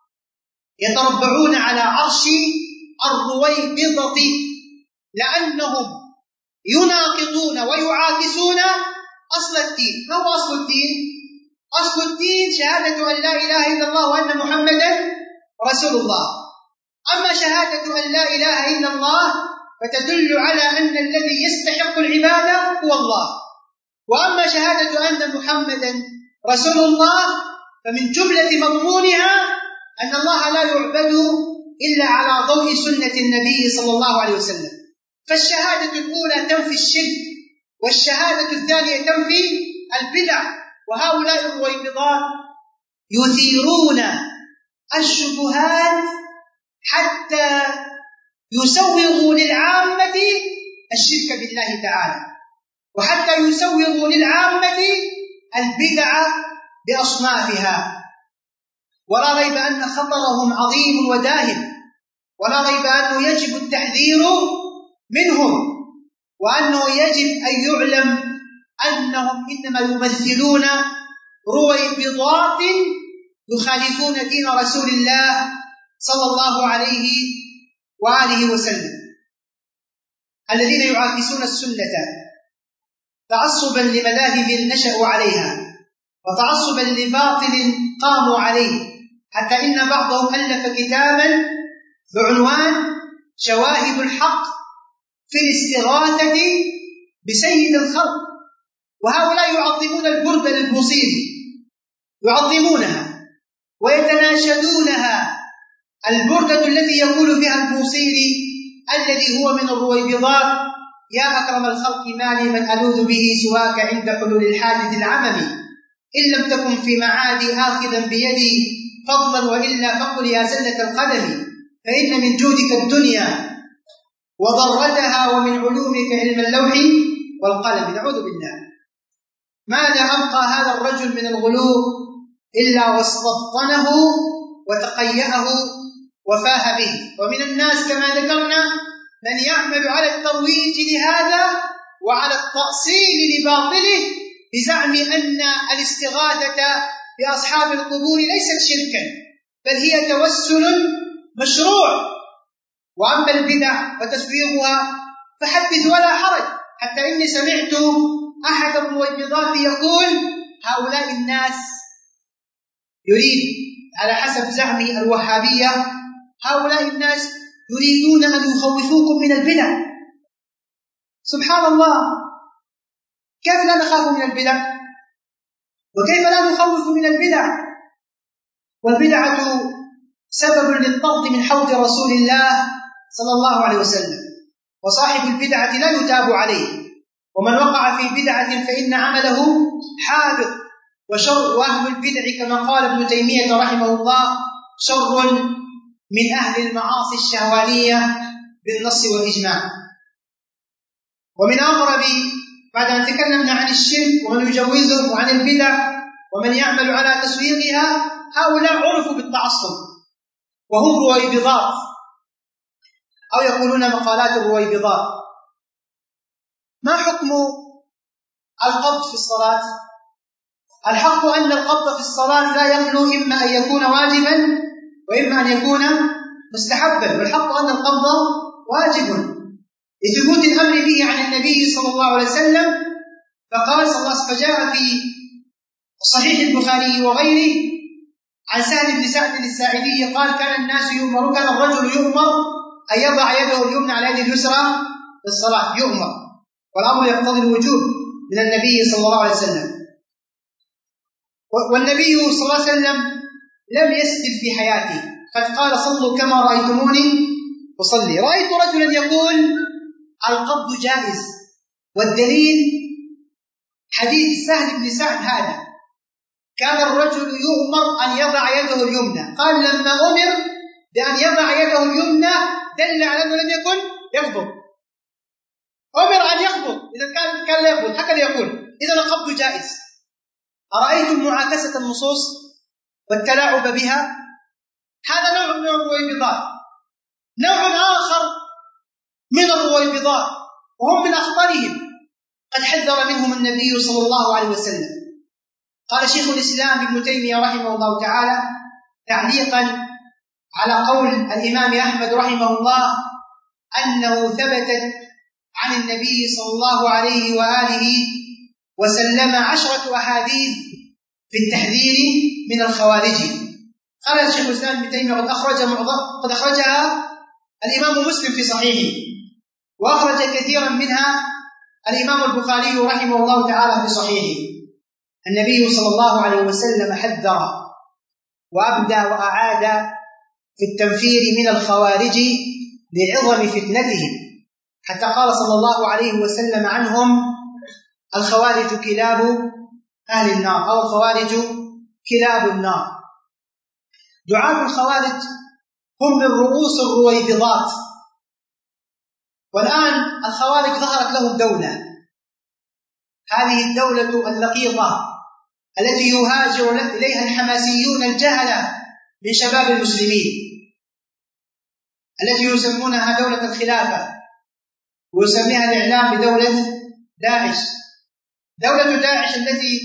يتربعون على عرش الرويبضة لأنهم يناقضون ويعاكسون أصل الدين. ما هو أصل الدين؟ أصل الدين شهادة أن لا إله إلا الله وأن محمدا رسول الله. أما شهادة أن لا إله إلا الله فتدل على أن الذي يستحق العبادة هو الله، وأما شهادة أن محمدا رسول الله فمن جملة مضمونها أن الله لا يعبد إلا على ضوء سنة النبي صلى الله عليه وسلم. فالشهادة الأولى تنفي الشرك، والشهادة الثانية تنفي البدع. وهؤلاء الرويبضات يثيرون الشبهات حتى يسوغوا للعامة الشرك بالله تعالى، وحتى يسوغوا للعامة البدع بأصنافها. ولا ريب أن خطرهم عظيم وداهم، ولا ريب أنه يجب التحذير منهم. وأنه يجب أن يعلم أنهم إنما يمثلون رويبضات يخالفون دين رسول الله صلى الله عليه وآله وسلم، الذين يعاكسون السنة تعصبا لمذاهب نشأوا عليها وتعصبا لباطل قاموا عليه، حتى إن بعضهم ألف كتابا بعنوان شواهد الحق في الاستغاثة بسيد الخلق. وهؤلاء يعظمون البردة للبوصيري، يعظمونها ويتناشدونها، البردة التي يقول فيها البوصيري الذي هو من الرويبضات: يا أكرم الخلق ما لي من ألوذ به سواك عند حلول الحادث العمم، إن لم تكن في معادي آخذا بيدي فضلا وإلا فقل يا زلة القدم، فإن من جودك الدنيا وضرتها ومن علومك علم اللوح والقلم. نعوذ بالله. ماذا أبقى هذا الرجل من الغلو إلا واستبطنه وتقيأه وفاه به. ومن الناس كما ذكرنا من يعمل على الترويج لهذا وعلى التأصيل لباطله بزعم أن الاستغاثة بأصحاب القبور ليست شركا بل هي توسل مشروع. وأما البدع وتسويغها فحدث ولا حرج، حتى إني سمعت أحد الرويبضات يقول: هؤلاء الناس يريد على حسب زعم الوهابية هؤلاء الناس يريدون أن يخوفوكم من البدع. سبحان الله، كيف لا نخاف من البدع؟ وكيف لا نخوف من البدع؟ والبدعة سبب للطرد من حوض رسول الله صلى الله عليه وسلم، وصاحب البدعة لا يتاب عليه، ومن وقع في بدعة فإن عمله حابط وشر. وأهل البدع كما قال ابن تيمية رحمه الله شر من أهل المعاصي الشهوانية بالنص والإجماع. ومن أغرب، بعد أن تكلمنا عن الشرك ومن يجوزه وعن البدع ومن يعمل على تسويقها، هؤلاء عرفوا بالتعصب وهم رويبضات، أو يقولون مقالات الرويبضات. ما حكم القبض في الصلاة؟ الحق أن القبض في الصلاة لا يخلو إما أن يكون واجبا وإما أن يكون مستحبا، والحق أن القبض واجب لثبوت الأمر به عن النبي صلى الله عليه وسلم، فقال صلى الله عليه وسلم: فجاء في صحيح البخاري وغيره عن سهل بن سعد الساعدي قال: كان الناس يؤمر كان الرجل يؤمر أن يضع يده اليمنى على يده اليسرى في الصلاة، يؤمر، والأمر يقتضي الوجوب من النبي صلى الله عليه وسلم. والنبي صلى الله عليه وسلم لم يسجد في حياته، قد قال: صلوا كما رأيتموني أصلي. رأيت رجلا يقول القبض جائز، والدليل حديث سهل بن سعد هذا: كان الرجل يؤمر أن يضع يده اليمنى، قال لما أمر بأن يضع يده اليمنى دل على أنه لم يكن يقبض، أمر أن يقبض، إذا كان كان لا يقبض، هكذا يقول، إذا القبض جائز. أرأيتم معاكسة النصوص والتلاعب بها؟ هذا نوع من الرويبضات. نوع آخر من الرويبضات وهم من أخطرهم قد حذر منهم النبي صلى الله عليه وسلم. قال شيخ الإسلام ابن تيمية رحمه الله تعالى تعليقا على قول الإمام أحمد رحمه الله أنه ثبتت عن النبي صلى الله عليه وآله وسلم عشرة أحاديث في التحذير من الخوارج. قال شيخ الإسلام ابن تيمية قد أخرج قد أخرجها الإمام مسلم في صحيحه، وأخرج كثيرا منها الإمام البخاري رحمه الله تعالى في صحيحه. النبي صلى الله عليه وسلم حذر وأبدى وأعاد في التنفير من الخوارج لعظم فتنتهم، حتى قال صلى الله عليه وسلم عنهم: الخوارج كلاب أهل النار، أو الخوارج كلاب النار. دعاة الخوارج هم من رؤوس الرويبضات، والآن الخوارج ظهرت لهم دولة، هذه الدولة اللقيطة التي يهاجر إليها الحماسيون الجهلة من شباب المسلمين، التي يسمونها دولة الخلافة، ويسميها الإعلام بدولة داعش. دولة داعش التي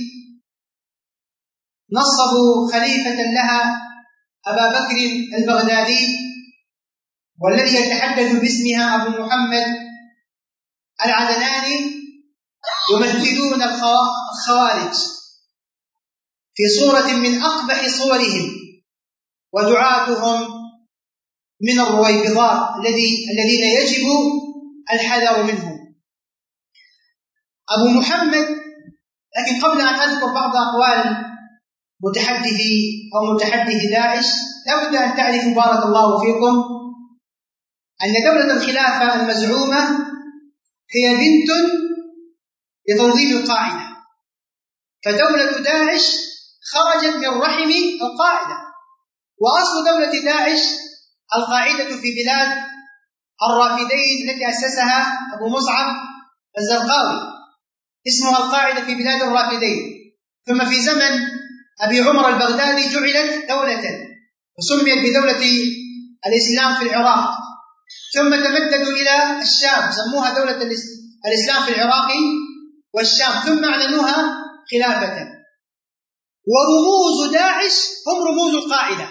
نصبوا خليفة لها أبا بكر البغدادي، والذي يتحدث باسمها أبو محمد العدناني، يمثلون الخوارج في صورة من أقبح صورهم، ودعاتهم من الرويبضات الذين يجب الحذر منهم. أبو محمد، لكن قبل أن أذكر بعض أقوال متحدثي أو متحدث داعش، لابد أن تعرفوا بارك الله فيكم أن دولة الخلافة المزعومة هي بنت لتنظيم القاعدة، فدولة داعش خرجت من رحم القاعدة، وأصل دولة داعش القاعدة في بلاد الرافدين التي أسسها أبو مصعب الزرقاوي، اسمها القاعدة في بلاد الرافدين. ثم في زمن أبي عمر البغدادي جعلت دولة وسميت بدولة الإسلام في العراق، ثم تمددوا إلى الشام، سموها دولة الإسلام في العراق والشام، ثم أعلنوها خلافة. ورموز داعش هم رموز القاعدة،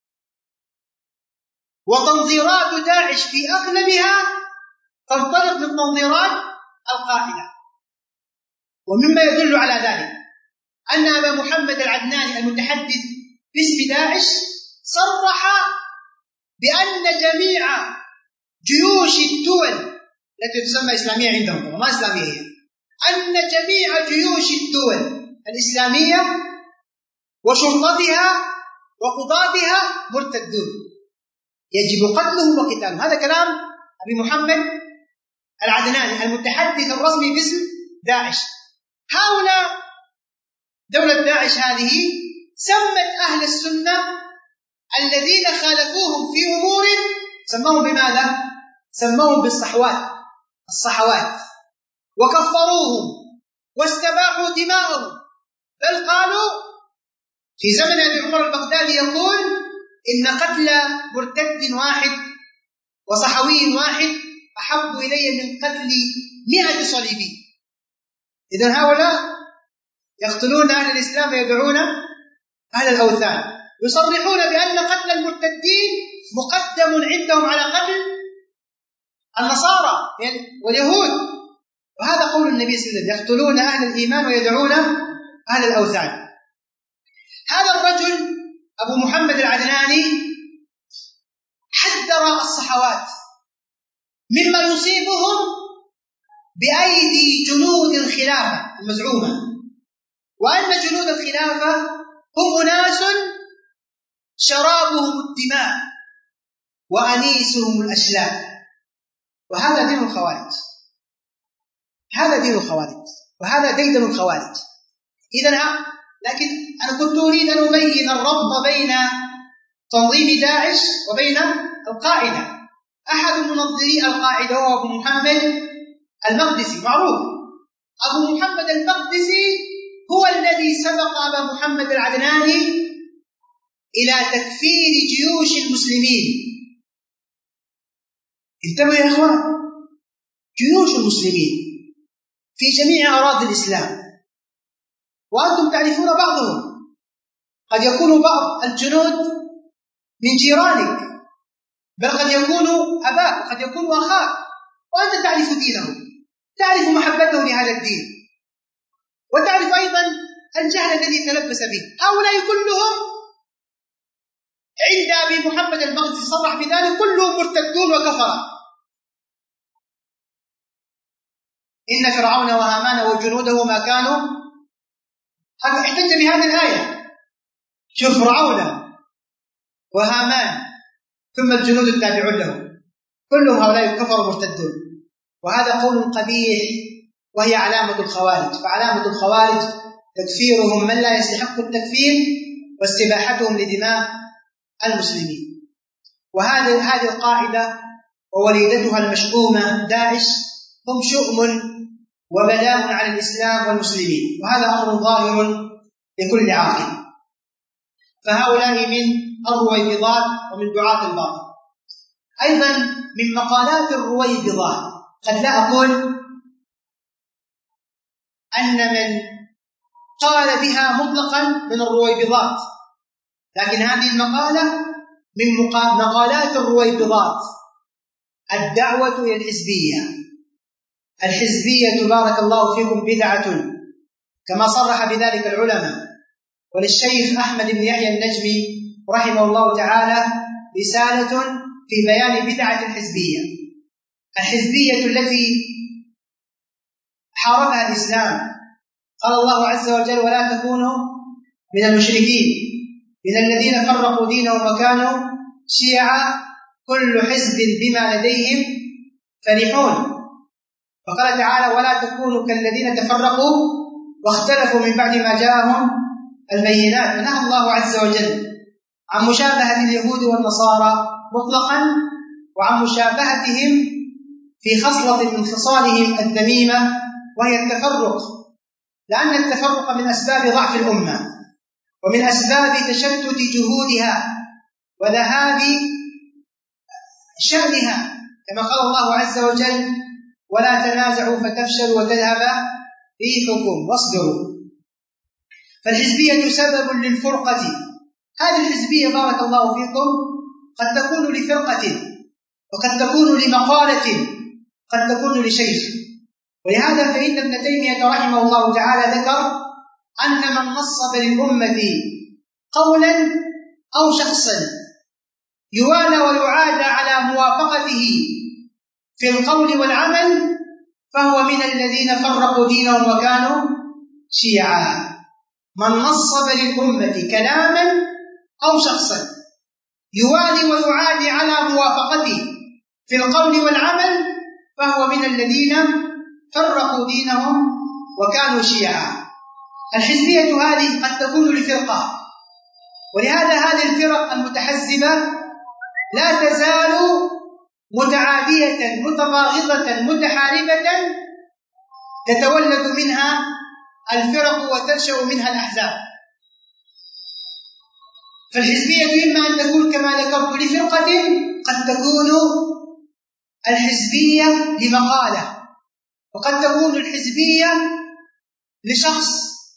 وتنظيرات داعش في أغلبها تنطلق من تنظيرات القاعدة. ومما يدل على ذلك أن أبا محمد العدناني المتحدث باسم داعش صرح بأن جميع جيوش الدول التي تسمى إسلامية عندهم، وما إسلامية هي، أن جميع جيوش الدول الإسلامية وشرطتها وقضاتها مرتدون، يجب قتلهم وقتالهم. هذا كلام أبي محمد العدناني المتحدث الرسمي باسم داعش. هؤلاء دولة داعش هذه سمت أهل السنة الذين خالفوهم في أمور سموهم بماذا؟ سموهم بالصحوات، الصحوات، وكفروهم واستباحوا دماءهم، بل قالوا في زمن أبي عمر البغدادي يقول إن قتل مرتد واحد وصحوي واحد أحب إلي من قتل مئة صليبي. إذن هؤلاء يقتلون أهل الإسلام ويدعون أهل الأوثان، يصرحون بأن قتل المرتدين مقدم عندهم على قتل النصارى واليهود، وهذا قول النبي صلى الله عليه وسلم: يقتلون أهل الإيمان ويدعون أهل الأوثان. هذا الرجل أبو محمد العدناني حذر الصحوات مما يصيبهم بأيدي جنود الخلافة المزعومة، وأن جنود الخلافة هم أناس شرابهم الدماء وأنيسهم الأشلاء، وهذا دين الخوارج، هذا دين الخوارج، وهذا ديدن الخوارج. إذن لكن أنا كنت أريد أن أبين الربط بين تنظيم داعش وبين القاعدة. أحد منظري القاعدة هو أبو محمد المقدسي، معروف. أبو محمد المقدسي هو الذي سبق أبا محمد العدناني إلى تكفير جيوش المسلمين. انتبهوا يا إخوان، جيوش المسلمين في جميع أراضي الإسلام، وأنتم تعرفون بعضهم، قد يكون بعض الجنود من جيرانك، بل قد يكون أباك، قد يكون أخاك، وأنت تعرف دينه، تعرف محبته لهذا الدين، وتعرف أيضا الجهل الذي تلبس به. هؤلاء كلهم عند أبي محمد المقدسي صرح بذلك كلهم مرتدون وكفرة. إن فرعون وهامان وجنوده ما كانوا، احتج بهذه الآية. شوف، فرعون وهامان ثم الجنود التابعون له كلهم هؤلاء كفروا مرتدون، وهذا قول قبيح وهي علامة الخوارج. فعلامة الخوارج تكفيرهم من لا يستحق التكفير واستباحتهم لدماء المسلمين. وهذه هذه القاعدة ووليدتها المشؤومة داعش هم شؤم وبلاء على الإسلام والمسلمين، وهذا أمر ظاهر لكل عاقل. فهؤلاء من الرويبضات ومن دعاة الباطل. أيضا من مقالات الرويبضات قد لا أقول أن من قال بها مطلقا من الرويبضات، لكن هذه المقالة من مقالات الرويبضات. الدعوة إلى الحزبية. الحزبية بارك الله فيكم بدعة كما صرح بذلك العلماء، وللشيخ أحمد بن يحيى النجمي رحمه الله تعالى رسالة في بيان بدعة الحزبية. الحزبية التي حاربها الإسلام، قال الله عز وجل: ولا تكونوا من المشركين من الذين فرقوا دينهم وكانوا شيعا كل حزب بما لديهم فرحون. فقال تعالى: ولا تكونوا كالذين تفرقوا واختلفوا من بعد ما جاءهم البينات. ونهى الله عز وجل عن مشابهة اليهود والنصارى مطلقا، وعن مشابهتهم في خصلة من خصالهم الذميمة وهي التفرق، لأن التفرق من أسباب ضعف الأمة ومن أسباب تشتت جهودها وذهاب شأنها، كما قال الله عز وجل: ولا تنازعوا فتفشلوا وتذهب ريحكم واصبروا. فالحزبية سبب للفرقة. هذه الحزبية بارك الله فيكم قد تكون لفرقة، وقد تكون لمقالة، قد تكون لشيخ. ولهذا فإن ابن تيمية رحمه الله تعالى ذكر أن من نصب للأمة قولا أو شخصا يوالى ويعادى على موافقته في القول والعمل فهو من الذين فرقوا دينهم وكانوا شيعا. من نصب للأمة كلاما أو شخصا يوالي ويعادي على موافقته في القول والعمل فهو من الذين فرقوا دينهم وكانوا شيعا. الحزبية هذه قد تكون لفرقة، ولهذا هذه الفرق المتحزبة لا تزال متعادية متباغضة متحاربة، تتولد منها الفرق وتنشأ منها الأحزاب. فالحزبية إما أن تكون كما ذكرت لفرقة، قد تكون الحزبية لمقالة، وقد تكون الحزبية لشخص.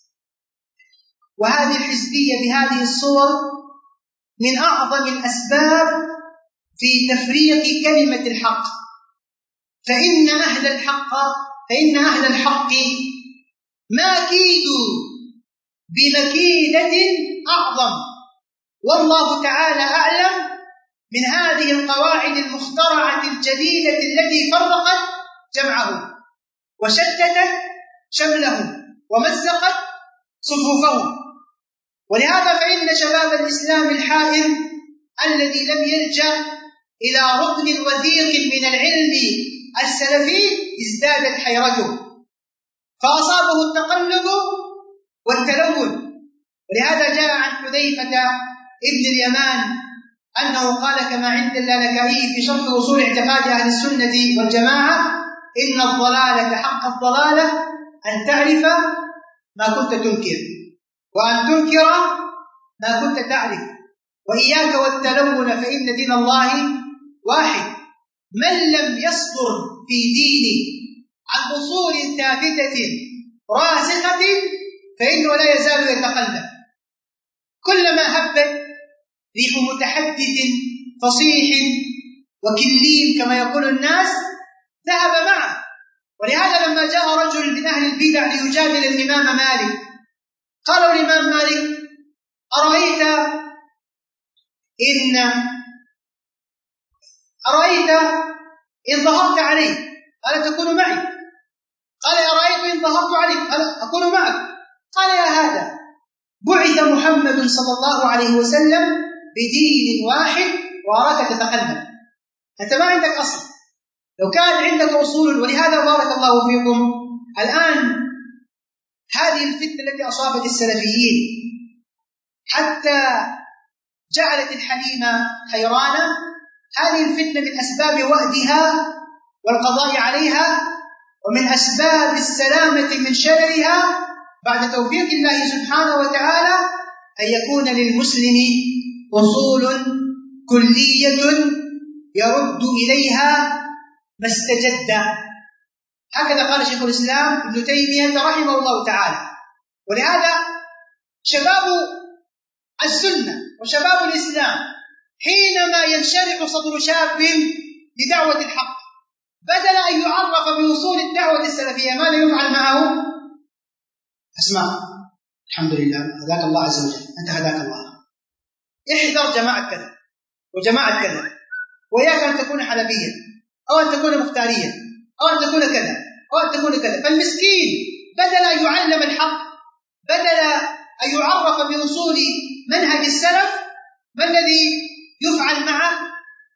وهذه الحزبية بهذه الصور من أعظم الأسباب في تفريق كلمة الحق. فإن أهل الحق فإن أهل الحق ما كيدوا بمكيدة أعظم، والله تعالى أعلم من هذه القواعد المخترعة الجديدة التي فرقت جمعهم وشتتت شملهم ومزقت صفوفهم. ولهذا فإن شباب الإسلام الحائر الذي لم يلجأ إلى ركن وثيق من العلم السلفي ازدادت حيرته، فأصابه التقلب والتلون. ولهذا جاء عن حذيفة ابن اليمان أنه قال كما عند اللالكائي في شرح أصول اعتقاد أهل السنة والجماعة: إن الضلالة حق الضلالة أن تعرف ما كنت تنكر، وأن تنكر ما كنت تعرف، وإياك والتلون فإن دين الله واحد. من لم يصدر في دينه عن أصول ثابتة راسخة فإنه لا يزال يتقلب. كلما هبت ريح متحدث فصيح وكليم كما يقول الناس ذهب معه. ولهذا لما جاء رجل من أهل البدع ليجادل الإمام مالك، قالوا الإمام مالك: أرأيت إن أرأيت إن ظهرت علي قال تكون معي؟ قال: أرأيت إن ظهرت عليك قال أكون معك. قال: يا هذا بعث محمد صلى الله عليه وسلم بدين واحد وأراك تتقلب، أنت ما عندك أصل. لو كان عندك أصول. ولهذا بارك الله فيكم الآن هذه الفتنة التي أصابت السلفيين حتى جعلت الحليم حيرانا، هذه الفتنة من أسباب وأدها والقضاء عليها ومن أسباب السلامة من شررها بعد توفيق الله سبحانه وتعالى أن يكون للمسلم أصول كلية يرد إليها ما استجد هكذا قال شيخ الإسلام ابن تيمية رحمه الله تعالى. ولهذا شباب السنة وشباب الإسلام حينما ينشرح صدر شاب لدعوة الحق بدل أن يعرف بوصول الدعوة السلفية ماذا يفعل معه؟ أسماء، الحمد لله هداك الله عز وجل، أنت هداك الله، احذر جماعة كذا وجماعة كذا، وإياك أن تكون حلبيا أو أن تكون مختاريا أو أن تكون كذا أو أن تكون كذا. فالمسكين بدل أن يعلم الحق، بدل أن يعرف بوصول منهج السلف، ما الذي يفعل معه؟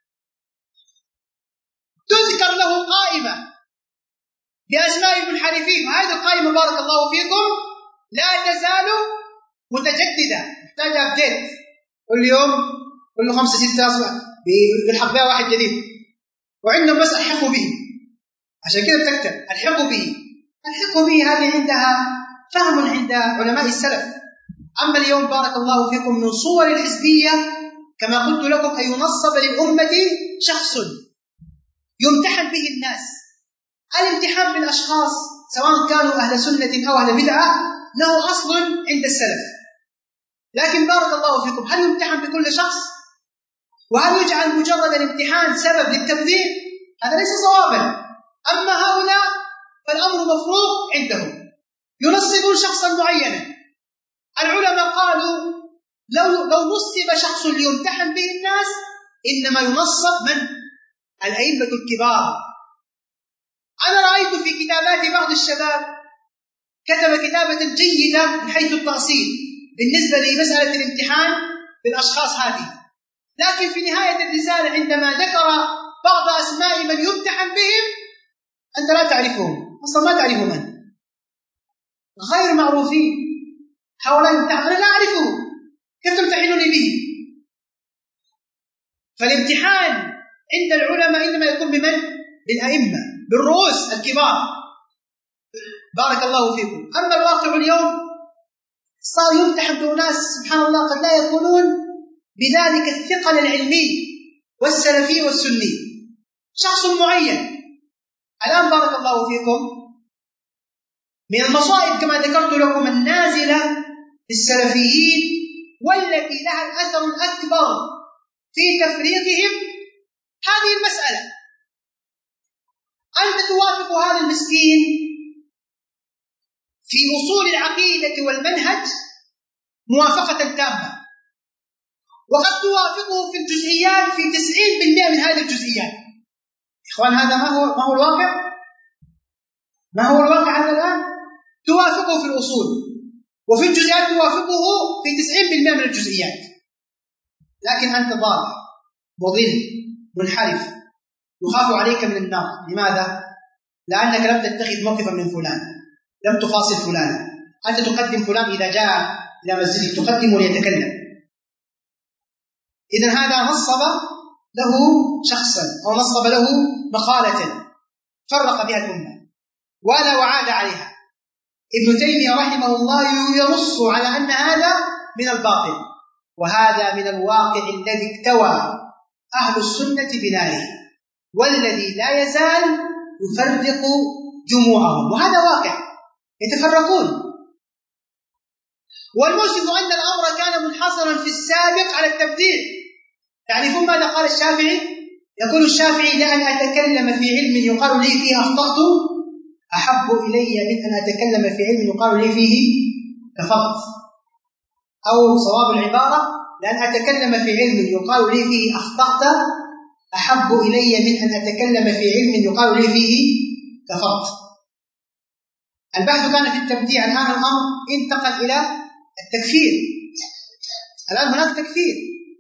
تذكر له قائمة بأسماء المنحرفين، وهذه القائمة بارك الله فيكم لا تزال متجددة، محتاجة أبديت كل يوم، كل خمسة ستة أصبح بالحق بها واحد جديد، وعندهم بس الحقوا به، عشان كده بتكتب الحقوا به. الحقوا به هذه عندها فهم عند علماء السلف. أما اليوم بارك الله فيكم من صور الحزبية كما قلت لكم أن ينصب للأمة شخص يمتحن به الناس. الامتحان بالأشخاص سواء كانوا أهل سنة أو أهل بدعة له أصل عند السلف، لكن بارك الله فيكم هل يمتحن بكل شخص؟ وهل يجعل مجرد الامتحان سبب للتبذير؟ هذا ليس صوابا. أما هؤلاء فالأمر مفروض عندهم، ينصبون شخصا معينا. العلماء قالوا لو لو نصب شخص ليمتحن به الناس إنما ينصب من؟ الأئمة الكبار. أنا رأيت في كتابات بعض الشباب كتب كتابة جيدة من حيث التأصيل بالنسبة لمسألة الامتحان بالأشخاص هذه، لكن في نهاية الرسالة عندما ذكر بعض أسماء من يمتحن بهم أنت لا تعرفهم أصلا، ما تعرف من، غير معروفين. هؤلاء يمتحن أنا لا أعرفه، كيف تمتحنوني به؟ فالامتحان عند العلماء إنما يكون بمن؟ بالأئمة، بالرؤوس الكبار بارك الله فيكم. أما الواقع اليوم صار يمتحن بأناس سبحان الله قد لا يكونون بذلك الثقل العلمي والسلفي والسني، شخص معين. الآن بارك الله فيكم من المصائب كما ذكرت لكم النازلة للسلفيين والتي لها الأثر الأكبر في تفريقهم هذه المسألة. أنت توافق هذا المسكين في وصول العقيدة والمنهج موافقة تامة، وقد توافقه في الجزئيات في تسعين بالمئة من هذه الجزئيات. إخوان هذا ما هو ما هو الواقع؟ ما هو الواقع هذا الآن؟ توافقه في الأصول وفي الجزئيات توافقه في تسعين بالمئة من الجزئيات، لكن أنت ضال مضل منحرف يخاف عليك من النار. لماذا؟ لأنك لم تتخذ موقفا من فلان، لم تفاصل فلان، أنت تقدم فلان إذا جاء إلى مسجدك تقدم ليتكلم. إذن هذا نصب له شخصا أو نصب له مقالة فرق بها الأمة ولا وعاد عليها. ابن تيمية رحمه الله ينص على أن هذا من الباطل، وهذا من الواقع الذي اكتوى أهل السنة بناره، والذي لا يزال يفرق جموعهم، وهذا واقع يتفرقون. والمؤسف أن الأمر كان منحصرا في السابق على التبديع. تعرفون ماذا قال الشافعي؟ يقول الشافعي لأن أتكلم في علم يقال لي فيه أخطأت أحب إلي من أن أتكلم في علم يقال لي فيه كفرت، أو صواب العبارة لأن أتكلم في علم يقال لي فيه أخطأت أحب إلي من أن أتكلم في علم يقال لي فيه كفرت. البحث كان في التبديع، الآن الأمر انتقل إلى التكفير، الآن هناك تكفير.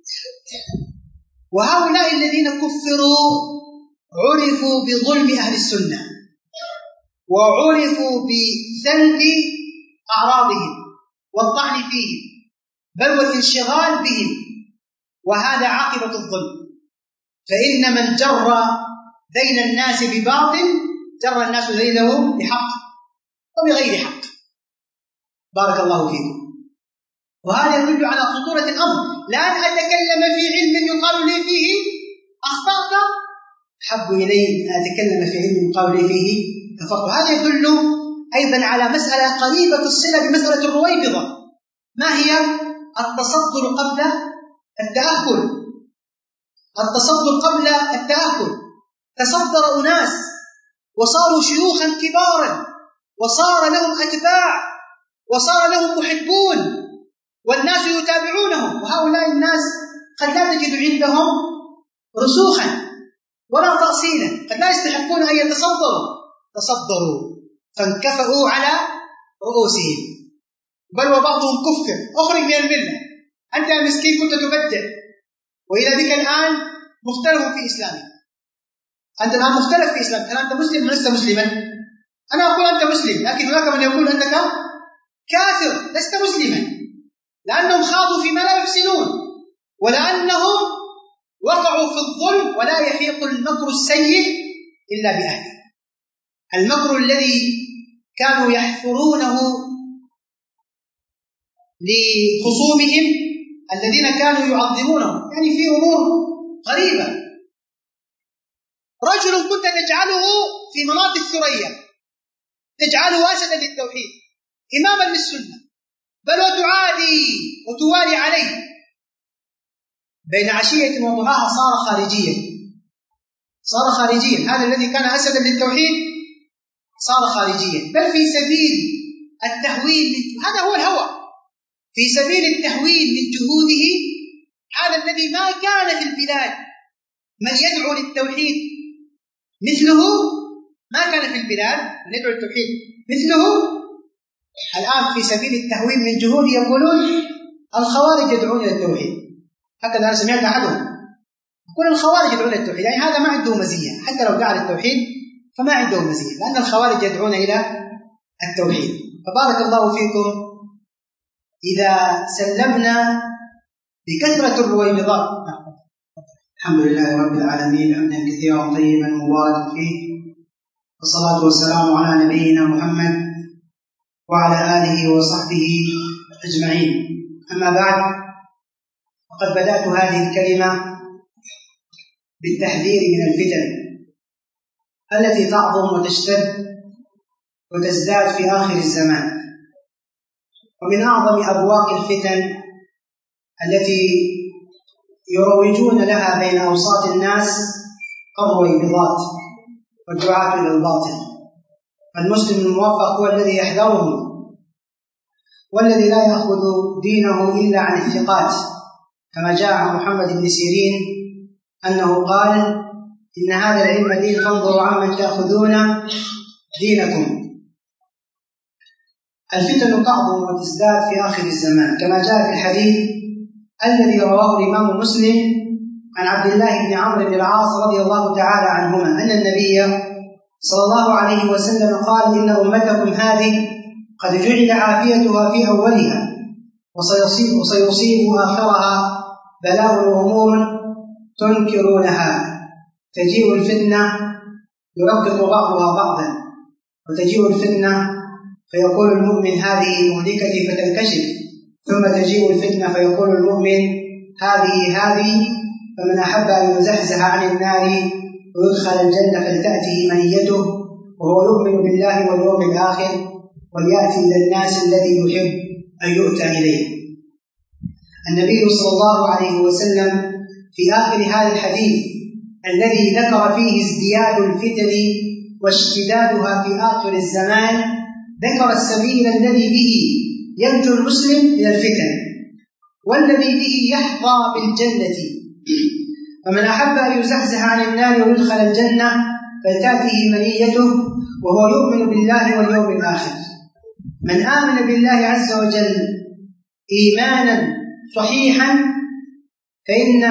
وهؤلاء الذين كفروا عرفوا بظلم أهل السنة، وعرفوا بسلب أعراضهم والطعن فيهم بل والانشغال بهم، وهذا عاقبة الظلم. فإن من جر ذيل الناس بباطل جر الناس ذيله بحق وبغير حق بارك الله فيكم. وهذا يدل على خطورة الأمر. لا أتكلم في علم يقال لي فيه أخطأت أحب إلي أن أتكلم في علم يقال لي فيه كفرت. هذا يدل أيضا على مسألة قريبة الصلة بمسألة الرويبضة. ما هي؟ التصدر قبل التأكل. التصدر قبل التأكل. تصدر أناس وصاروا شيوخا كبارا وصار لهم أتباع وصار لهم محبون والناس يتابعونهم، وهؤلاء الناس قد لا تجد عندهم رسوخا ولا تأصيلا، قد لا يستحقون أن يتصدروا. تصدروا فانكفأوا على رؤوسهم، بل وبعضهم كفر أخرج من الملة. أنت يا مسكين كنت تبدع، وإذا بك الآن مختلف في إسلامك. أنت الآن مختلف في إسلامك، هل أنت مسلم لست مسلما؟ أنا أقول أنت مسلم، لكن هناك من يقول أنك كافر لست مسلما، لأنهم خاضوا فيما لا يحسنون، ولأنهم وقعوا في الظلم. ولا يحيق المكر السيء إلا بأهله. المكر الذي كانوا يحفرونه لخصومهم الذين كانوا يعظمونهم، يعني في أمور غريبة. رجل كنت تجعله في مناطق الثريا، تجعله أسدا للتوحيد، إماما للسنة، بل وتعادي وتوالي عليه، بين عشية وضحاها صار خارجيا. صار خارجيا. هذا الذي كان أسدا للتوحيد صار خارجيا، بل في سبيل التهويل. هذا هو الهوى. في سبيل التهويل من جهوده، هذا الذي ما كان في البلاد من يدعو للتوحيد مثله، ما كان في البلاد من يدعو للتوحيد مثله، الآن في سبيل التهويل من جهوده يقولون الخوارج يدعون إلى التوحيد. هكذا أنا سمعت أحدهم يقول الخوارج يدعون إلى التوحيد، يعني هذا ما عنده مزية، حتى لو دعا للتوحيد فما عنده مزية، لأن الخوارج يدعون إلى التوحيد. فبارك الله فيكم إذا سلمنا بكثرة الرويبضات. الحمد لله رب العالمين حمدا كثيرا طيبا مباركا فيه، والصلاة والسلام على نبينا محمد وعلى آله وصحبه أجمعين. أما بعد، وقد بدأت هذه الكلمة بالتحذير من الفتن التي تعظم وتشتد وتزداد في آخر الزمان. ومن أعظم أبواق الفتن التي يروجون لها بين أوساط الناس الرويبضات والدعاة إلى الباطل. فالمسلم الموفق هو الذي يحذرهم، والذي لا يأخذ دينه إلا عن الثقات، كما جاء عن محمد بن سيرين أنه قال: إن هذا العلم دين، فانظروا عمن تأخذون دينكم. الفتن تعظم وتزداد في آخر الزمان، كما جاء في الحديث الذي رواه الإمام مسلم عن عبد الله بن عمرو بن العاص رضي الله تعالى عنهما أن النبي صلى الله عليه وسلم قال: إن أمتكم هذه قد جعل عافيتها في أولها وسيصيب, وسيصيب آخرها بلاء وأمور تنكرونها، تجيء الفتنة يربط بعضها بعضا، وتجيء الفتنة فيقول المؤمن هذه مهلكتي فتنكشف، ثم تجيء الفتنة فيقول المؤمن هذه هذه، فمن أحب أن يزحزح عن النار ويدخل الجنة فلتأته منيته وهو يؤمن بالله واليوم الآخر وليأتي إلى الناس الذي يحب أن يؤتى إليه. النبي صلى الله عليه وسلم في آخر هذا الحديث الذي ذكر فيه ازدياد الفتن واشتدادها في آخر الزمان، ذكر السبيل الذي به ينجو المسلم من الفتن، والذي به يحظى بالجنة. فمن أحب أن يزحزح عن النار ويدخل الجنة فلتأته منيته وهو يؤمن بالله واليوم الآخر. من آمن بالله عز وجل إيمانا صحيحا فإن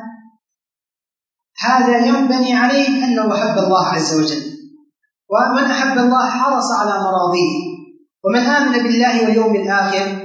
هذا ينبني عليه أنه أحب الله عز وجل، ومن أحب الله حرص على مراضيه. ومن آمن بالله واليوم الآخر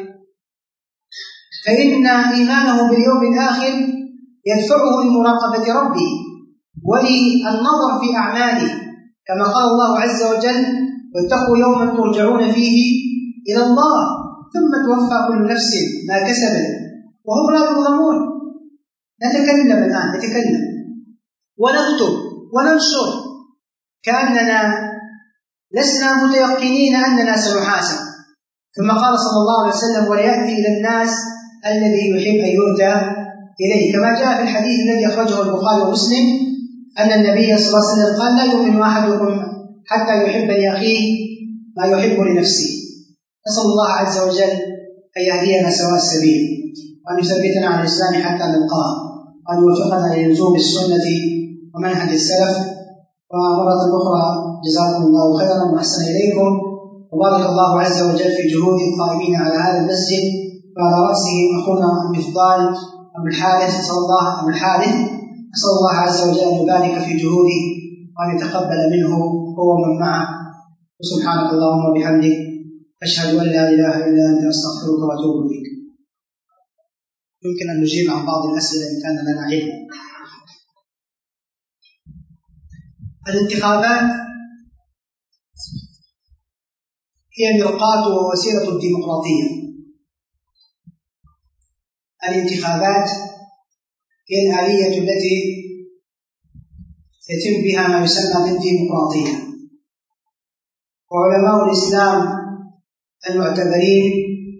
فإن إيمانه باليوم الآخر يدفعه لمراقبة ربه وللنظر في أعماله، كما قال الله عز وجل: واتقوا يوما ترجعون فيه إلى الله ثم توفى كل نفس ما كسبت وهم لا يظلمون. نتكلم الآن، نتكلم ونكتب وننشر كأننا لسنا متيقنين أننا سنحاسب. ثم قال صلى الله عليه وسلم: وليأتي إلى الناس الذي يحب أن يؤتى إليه، كما جاء في الحديث الذي أخرجه البخاري ومسلم أن النبي صلى الله عليه وسلم قال: لا يؤمن أحدكم حتى يحب لأخيه ما يحب لنفسه. نسأل الله عز وجل أن يهدينا سواء السبيل، وأن يثبتنا على الإسلام حتى نلقاه، وأن يوفقنا للزوم السنة ومنهج السلف. ومرة أخرى جزاكم الله خيرا وأحسن إليكم، وبارك الله عز وجل في جهود القائمين على هذا المسجد، وعلى رأسهم أخونا المفضال أبو الحارث، نسأل الله أبو الحارث نسأل الله عز وجل أن يبارك في جهوده وأن يتقبل منه هو ومن معه. وسبحانك اللهم وبحمدك أشهد أن لا إله إلا أنت أستغفرك وأتوب إليك. يمكن أن نجيب عن بعض الأسئلة إن كان لنا علم. الانتخابات هي مرقاة ووسيلة الديمقراطية. الانتخابات هي الآلية التي يتم بها ما يسمى بالديمقراطية. وعلماء الإسلام المعتبرين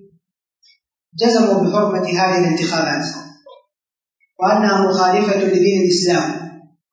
جزموا بحرمة هذه الانتخابات وأنها مخالفة لدين الإسلام.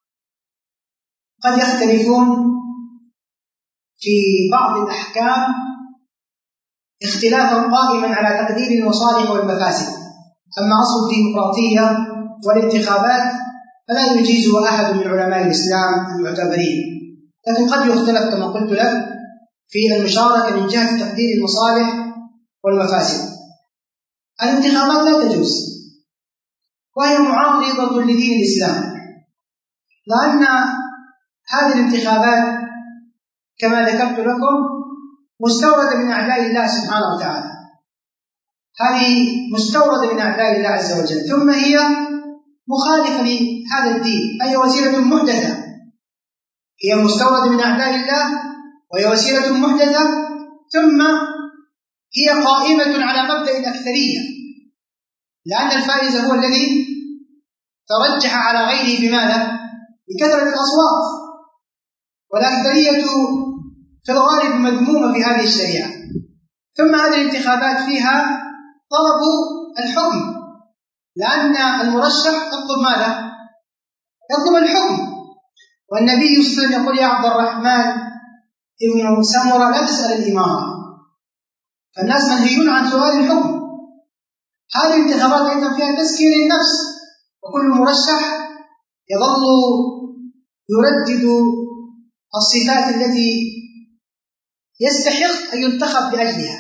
قد يختلفون في بعض الأحكام اختلافا قائما على تقدير المصالح والمفاسد، أما أصل الديمقراطية والانتخابات فلا يجيزه أحد من علماء الإسلام المعتبرين، لكن قد يختلف كما قلت لك في المشاركة من جهة تقدير المصالح والمفاسد. الانتخابات لا تجوز، وهي معارضة لدين الإسلام، لأن هذه الانتخابات كما ذكرت لكم مستوردة من أعداء الله سبحانه وتعالى. هذه مستوردة من أعداء الله عز وجل، ثم هي مخالفة لهذا الدين، أي وسيلة محدثة. هي مستوردة من أعداء الله وهي وسيلة محدثة، ثم هي قائمة على مبدأ الأكثرية، لأن الفائز هو الذي ترجح على غيره بماذا؟ بكثرة الأصوات، والأكثرية في الغالب مذمومة في هذه الشريعة. ثم هذه الانتخابات فيها طلب الحكم، لأن المرشح يطلب ماذا؟ يطلب الحكم. والنبي صلى الله عليه وسلم يقول: يا عبد الرحمن ابن سمرة لا تسأل الإمارة. فالناس منهيون عن سؤال الحكم. هذه الانتخابات أيضا فيها تزكية للنفس، وكل مرشح يظل يردد الصفات التي يستحق أن ينتخب لأجلها،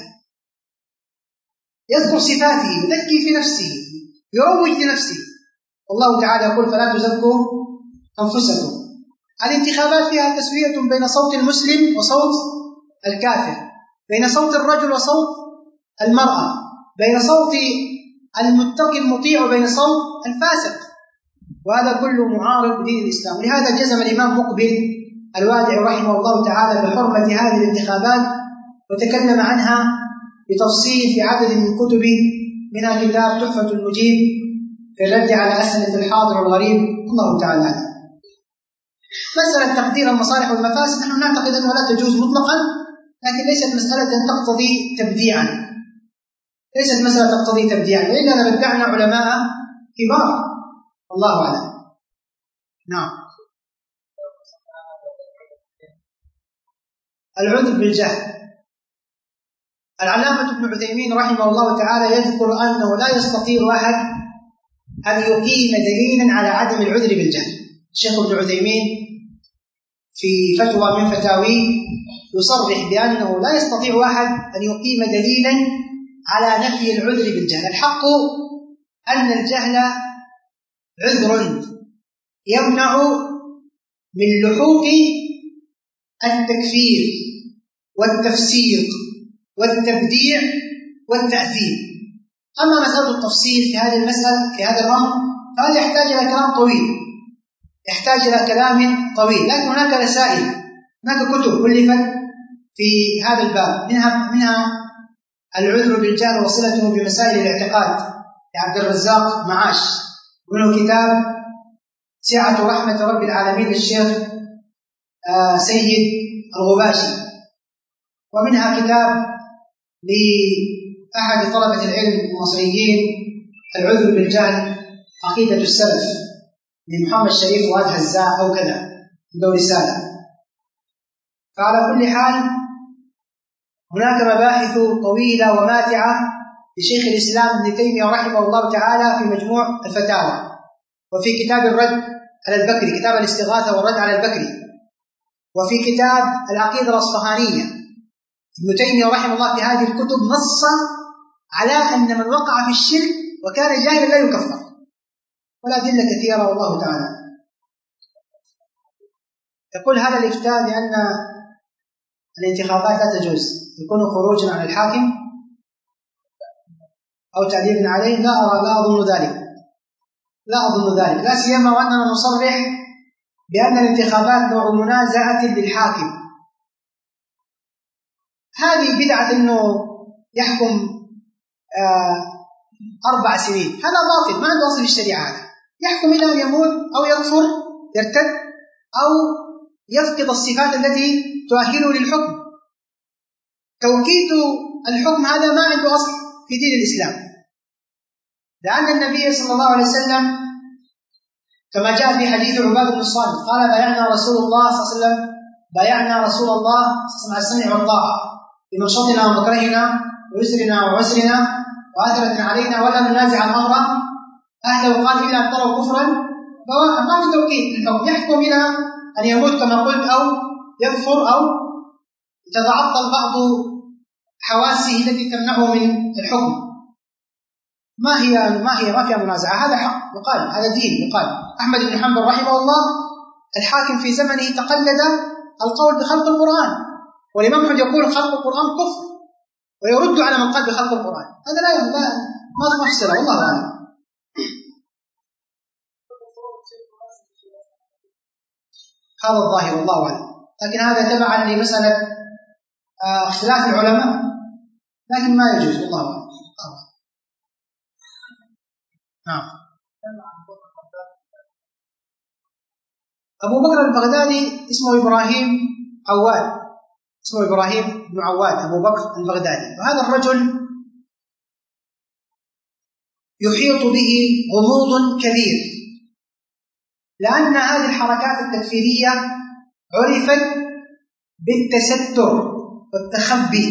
يذكر صفاته، يزكي في نفسه، يروج لنفسه. والله تعالى يقول: فلا تزكوا أنفسكم. الانتخابات فيها تسوية بين صوت المسلم وصوت الكافر، بين صوت الرجل وصوت المرأة، بين صوت المتقي المطيع وبين صوت الفاسق، وهذا كله معارض بدين الإسلام. لهذا جزم الإمام مقبل الوادع رحمه الله تعالى بحرمة هذه الانتخابات، وتكلم عنها بتفصيل في عدد من كتبه، منها كتاب تحفة المجيب في الرد على أسئلة الحاضر والغريب. الله تعالى مسألة تقدير المصالح والمفاسد نحن نعتقد أنها لا تجوز مطلقا، لكن ليست مسألة تقتضي تبديعا، ليست مسألة تقتضي تبديعا، لأننا بدعنا علماء كبار. الله أعلم. نعم. العذر بالجهل. العلامة ابن عثيمين رحمه الله تعالى يذكر أنه لا يستطيع أحد أن يقيم دليلا على عدم العذر بالجهل. الشيخ ابن عثيمين في فتوى من فتاويه يصرح بأنه لا يستطيع أحد أن يقيم دليلا على نفي العذر بالجهل. الحق أن الجهل عذر يمنع من لحوق التكفير والتفسيق والتبديع والتأثير. أما مسألة التفصيل في هذه المسألة في هذا الأمر فهذا يحتاج إلى كلام طويل، يحتاج إلى كلام طويل، لكن هناك رسائل، هناك كتب ألفت في هذا الباب، منها منها العذر بالجهل وصلته بمسائل الاعتقاد لعبد الرزاق معاش، ومنه كتاب سعة رحمة رب العالمين للشيخ آه سيد الغباشي، ومنها كتاب لأحد طلبة العلم المصريين العذر بالجهل عقيدة السلف لمحمد شريف واد هزاع أو كذا عنده رسالة. فعلى كل حال هناك مباحث طويلة وماتعة لشيخ الإسلام ابن تيمية رحمه الله تعالى في مجموع الفتاوى، وفي كتاب الرد على البكري، كتاب الاستغاثة والرد على البكري، وفي كتاب العقيدة الأصفهانية. ابن تيمية رحمه الله في هذه الكتب نص على أن من وقع في الشرك وكان جاهلا لا يكفر، والأدلة كثيرة والله تعالى. يقول هذا الإفتاء بأن الانتخابات لا تجوز يكون خروجا عن الحاكم أو تعديل عليه. لا أرى لا أظن ذلك لا أظن ذلك لا سيما وأننا نصرح بأن الانتخابات نوع منازعة للحاكم. هذه بدعة أنه يحكم آه أربع سنين، هذا باطل ما عنده أصل في الشريعة. هذا يحكم إلى أن يموت أو يكفر يرتد أو يفقد الصفات التي تؤهله للحكم. توكيد الحكم هذا ما عنده أصل في دين الإسلام، لأن النبي صلى الله عليه وسلم كما جاء في حديث عبادة بن الصامت قال بايعنا رسول الله صلى الله عليه وسلم بايعنا رسول الله على السمع والطاعة في منشطنا ومكرهنا ويسرنا وعسرنا وآثرة علينا ولا ننازع الأمر أهله، قال إلا أن تروا كفرا بواحا. ما في توكيد الحكم، يحكم إلى أن يموت كما قلت أو يكفر أو تتعطل بعض حواسه التي تمنعه من الحكم. ما هي ما هي ما فيها منازعة، هذا حق يقال، هذا دين يقال. أحمد بن حنبل رحمه الله الحاكم في زمنه تقلد القول بخلق القرآن، والإمام أحمد يقول خلق القرآن كفر ويرد على من قال بخلق القرآن. هذا لا لا ما تفسره والله أعلم. هذا الظاهر والله أعلم، لكن هذا تبعا لمسألة اختلاف العلماء، لكن ما يجوز والله أعلم. نعم. أبو بكر البغدادي اسمه إبراهيم عواد، اسمه إبراهيم بن عواد أبو بكر البغدادي. وهذا الرجل يحيط به غموض كبير، لأن هذه الحركات التكفيرية عرفت بالتستر والتخبي،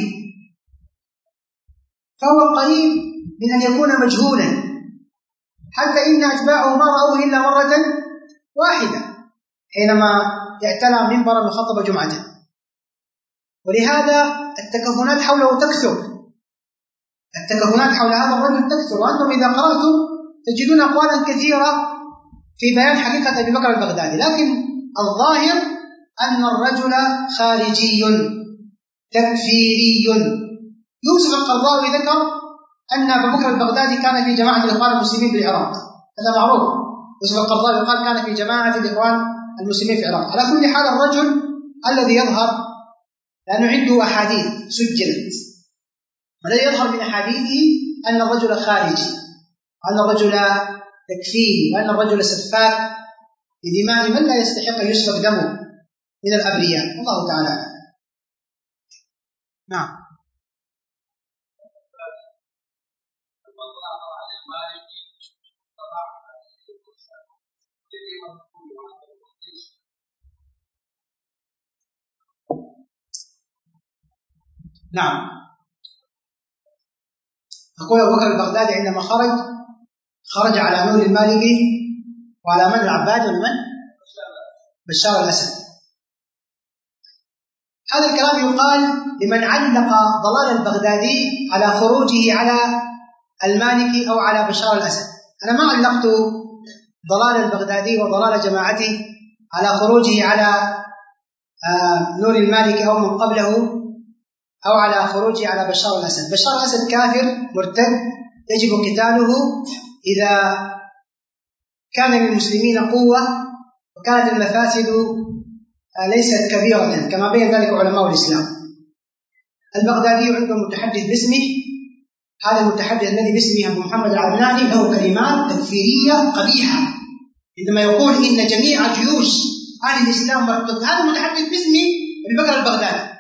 فهو قريب من أن يكون مجهولا، حتى إن أتباعه ما رأوه إلا مرة واحدة حينما اعتلى منبرا وخطب جمعة. ولهذا التكهنات حوله تكثر، التكهنات حول هذا الرجل تكثر، وأنتم إذا قرأتم تجدون أقوالا كثيرة في بيان حقيقة أبي بكر البغدادي، لكن الظاهر أن الرجل خارجي تكفيري. يوسف القرضاوي ذكر أن أبا بكر البغدادي كان في جماعة الإخوان المسلمين بالعراق، هذا معروف. يوسف القرضاوي قال كان في جماعة الإخوان المسلمين في العراق. على كل حال الرجل الذي يظهر لأنه عنده أحاديث سجلت، والذي يظهر من أحاديثه أن الرجل خارجي، وأن الرجل تكفيري، وأن الرجل سفاك لدماء من لا يستحق أن يسفك دمه من الأبرياء، والله تعالى. نعم. نعم. أقول أبو بكر البغدادي عندما خرج خرج على نور المالكي وعلى من العباد ومن بشار الأسد. هذا الكلام يقال لمن علق ضلال البغدادي على خروجه على المالكي أو على بشار الأسد. أنا ما علقت ضلال البغدادي وضلال جماعته على خروجه على نور المالكي أو من قبله أو على خروجه على بشار الأسد. بشار الأسد كافر مرتد يجب قتاله إذا كان للمسلمين قوة وكانت المفاسد ليست كبيرة كما بين ذلك علماء الإسلام. البغدادي عنده متحدث باسمه، هذا المتحدث الذي باسمه أبو محمد العدناني له كلمات تكفيرية قبيحة عندما يقول إن جميع جيوش أهل الإسلام مرتد. هذا المتحدث باسمه أبي بكر البغدادي،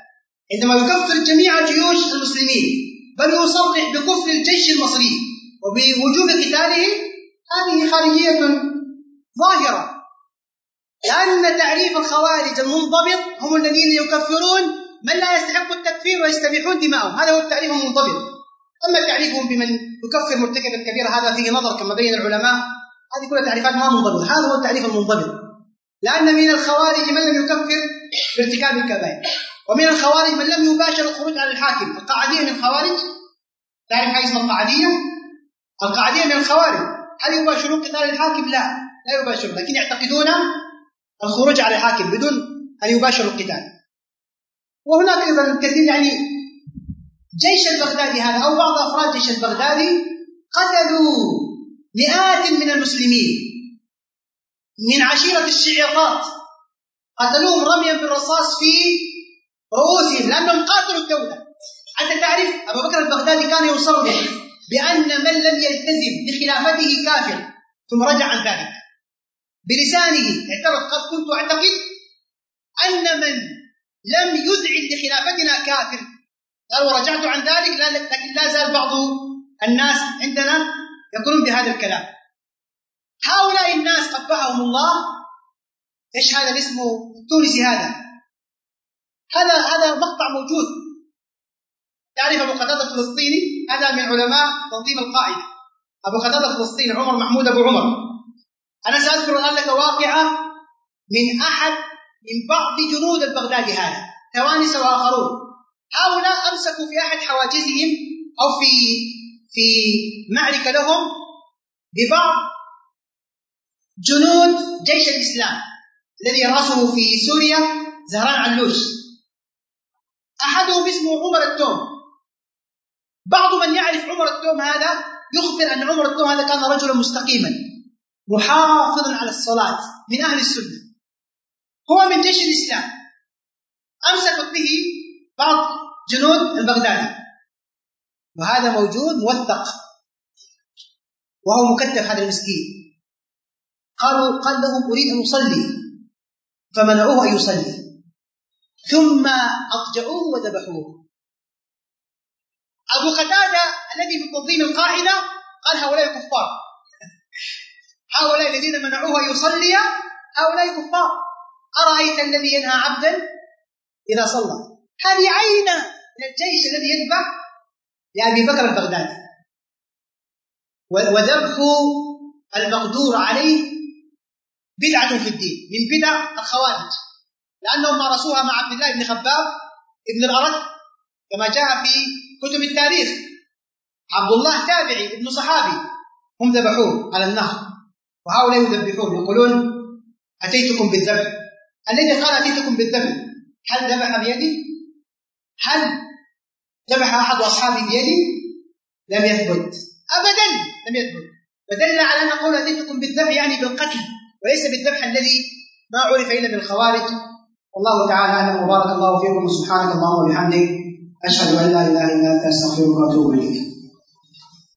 عندما يكفر جميع جيوش المسلمين، بل يصرح بكفر الجيش المصري وبوجوب قتاله، هذه خارجية ظاهرة. لأن تعريف الخوارج المنضبط هم الذين يكفرون من لا يستحق التكفير ويستبيحون دماءهم، هذا هو التعريف المنضبط. أما تعريفهم بمن يكفر مرتكب الكبيرة هذا فيه نظر كما بين العلماء، هذه كلها تعريفات ما منضبطة، هذا هو التعريف المنضبط. لأن من الخوارج من لم يكفر بارتكاب الكبائر، ومن الخوارج من لم يباشر الخروج على الحاكم. القاعدية من الخوارج، تعرف حاجة اسمها القاعدية؟ القاعدية من الخوارج هل يباشرون قتال الحاكم؟ لا، لا يباشرون، لكن يعتقدون الخروج على الحاكم بدون أن يباشروا القتال. وهناك أيضا كثير، يعني جيش البغدادي هذا أو بعض أفراد جيش البغدادي قتلوا مئات من المسلمين من عشيرة الشعيرات، قتلوهم رميا بالرصاص في رؤوسهم لأنهم قاتلوا الدولة. حتى تعرف أبو بكر البغدادي كان يصرح بأن من لم يلتزم بخلافته كافر، ثم رجع عن ذلك بلسانه، اعترف قد كنت أعتقد أن من لم يذعن لخلافتنا كافر، قال ورجعت عن ذلك، لكن لا زال بعض الناس عندنا يقولون بهذا الكلام. هؤلاء الناس قبحهم الله. ايش هذا الاسم التونسي هذا؟ هذا هذا مقطع موجود. تعرف أبو قتادة الفلسطيني؟ هذا من علماء تنظيم القاعدة. أبو قتادة الفلسطيني عمر محمود أبو عمر. أنا سأذكر الآن لك واقعة من أحد من بعض جنود البغدادي هذا، توانسة وآخرون. هؤلاء أمسكوا في أحد حواجزهم أو في في معركة لهم ببعض جنود جيش الإسلام الذي رأسه في سوريا زهران علوش. أحدهم اسمه عمر التوم. بعض من يعرف عمر التوم هذا يخبر أن عمر التوم هذا كان رجلا مستقيما محافظا على الصلاة من أهل السنة، هو من جيش الإسلام. أمسكت به بعض جنود البغدادي، وهذا موجود موثق وهو مكتف هذا المسكين. قالوا قال لهم أريد أن أصلي، فمنعوه أن يصلي، ثم أضجعوه وذبحوه. أبو قتادة الذي من تنظيم القاعدة قال هؤلاء كفار، هؤلاء الذين منعوه أن يصلي هؤلاء كفار. أرأيت الذي ينهى عبدا إذا صلى؟ هذه عينة من الجيش الذي يذبح لأبي بكر البغدادي. وذبح المقدور عليه بدعة في الدين من بدع الخوارج، لأنهم مارسوها مع عبد الله بن خباب ابن الأرد كما جاء في كتب التاريخ. عبد الله تابعي ابن صحابي، هم ذبحوه على النهر، وهؤلاء يذبحون يقولون أتيتكم بالذبح. الذي قال أتيتكم بالذبح هل ذبح بيدي؟ هل ذبح أحد أصحابه بيدي؟ لم يثبت أبدا، لم يثبت. فدل على أن قول أتيتكم بالذبح يعني بالقتل، وليس بالذبح الذي ما عرف إلا بالخوارج. والله تعالى أعلم، وبارك الله فيكم، سبحانك اللهم وبحمدك، أشهد أن لا إله إلا أنت، أستغفرك وأتوب إليك.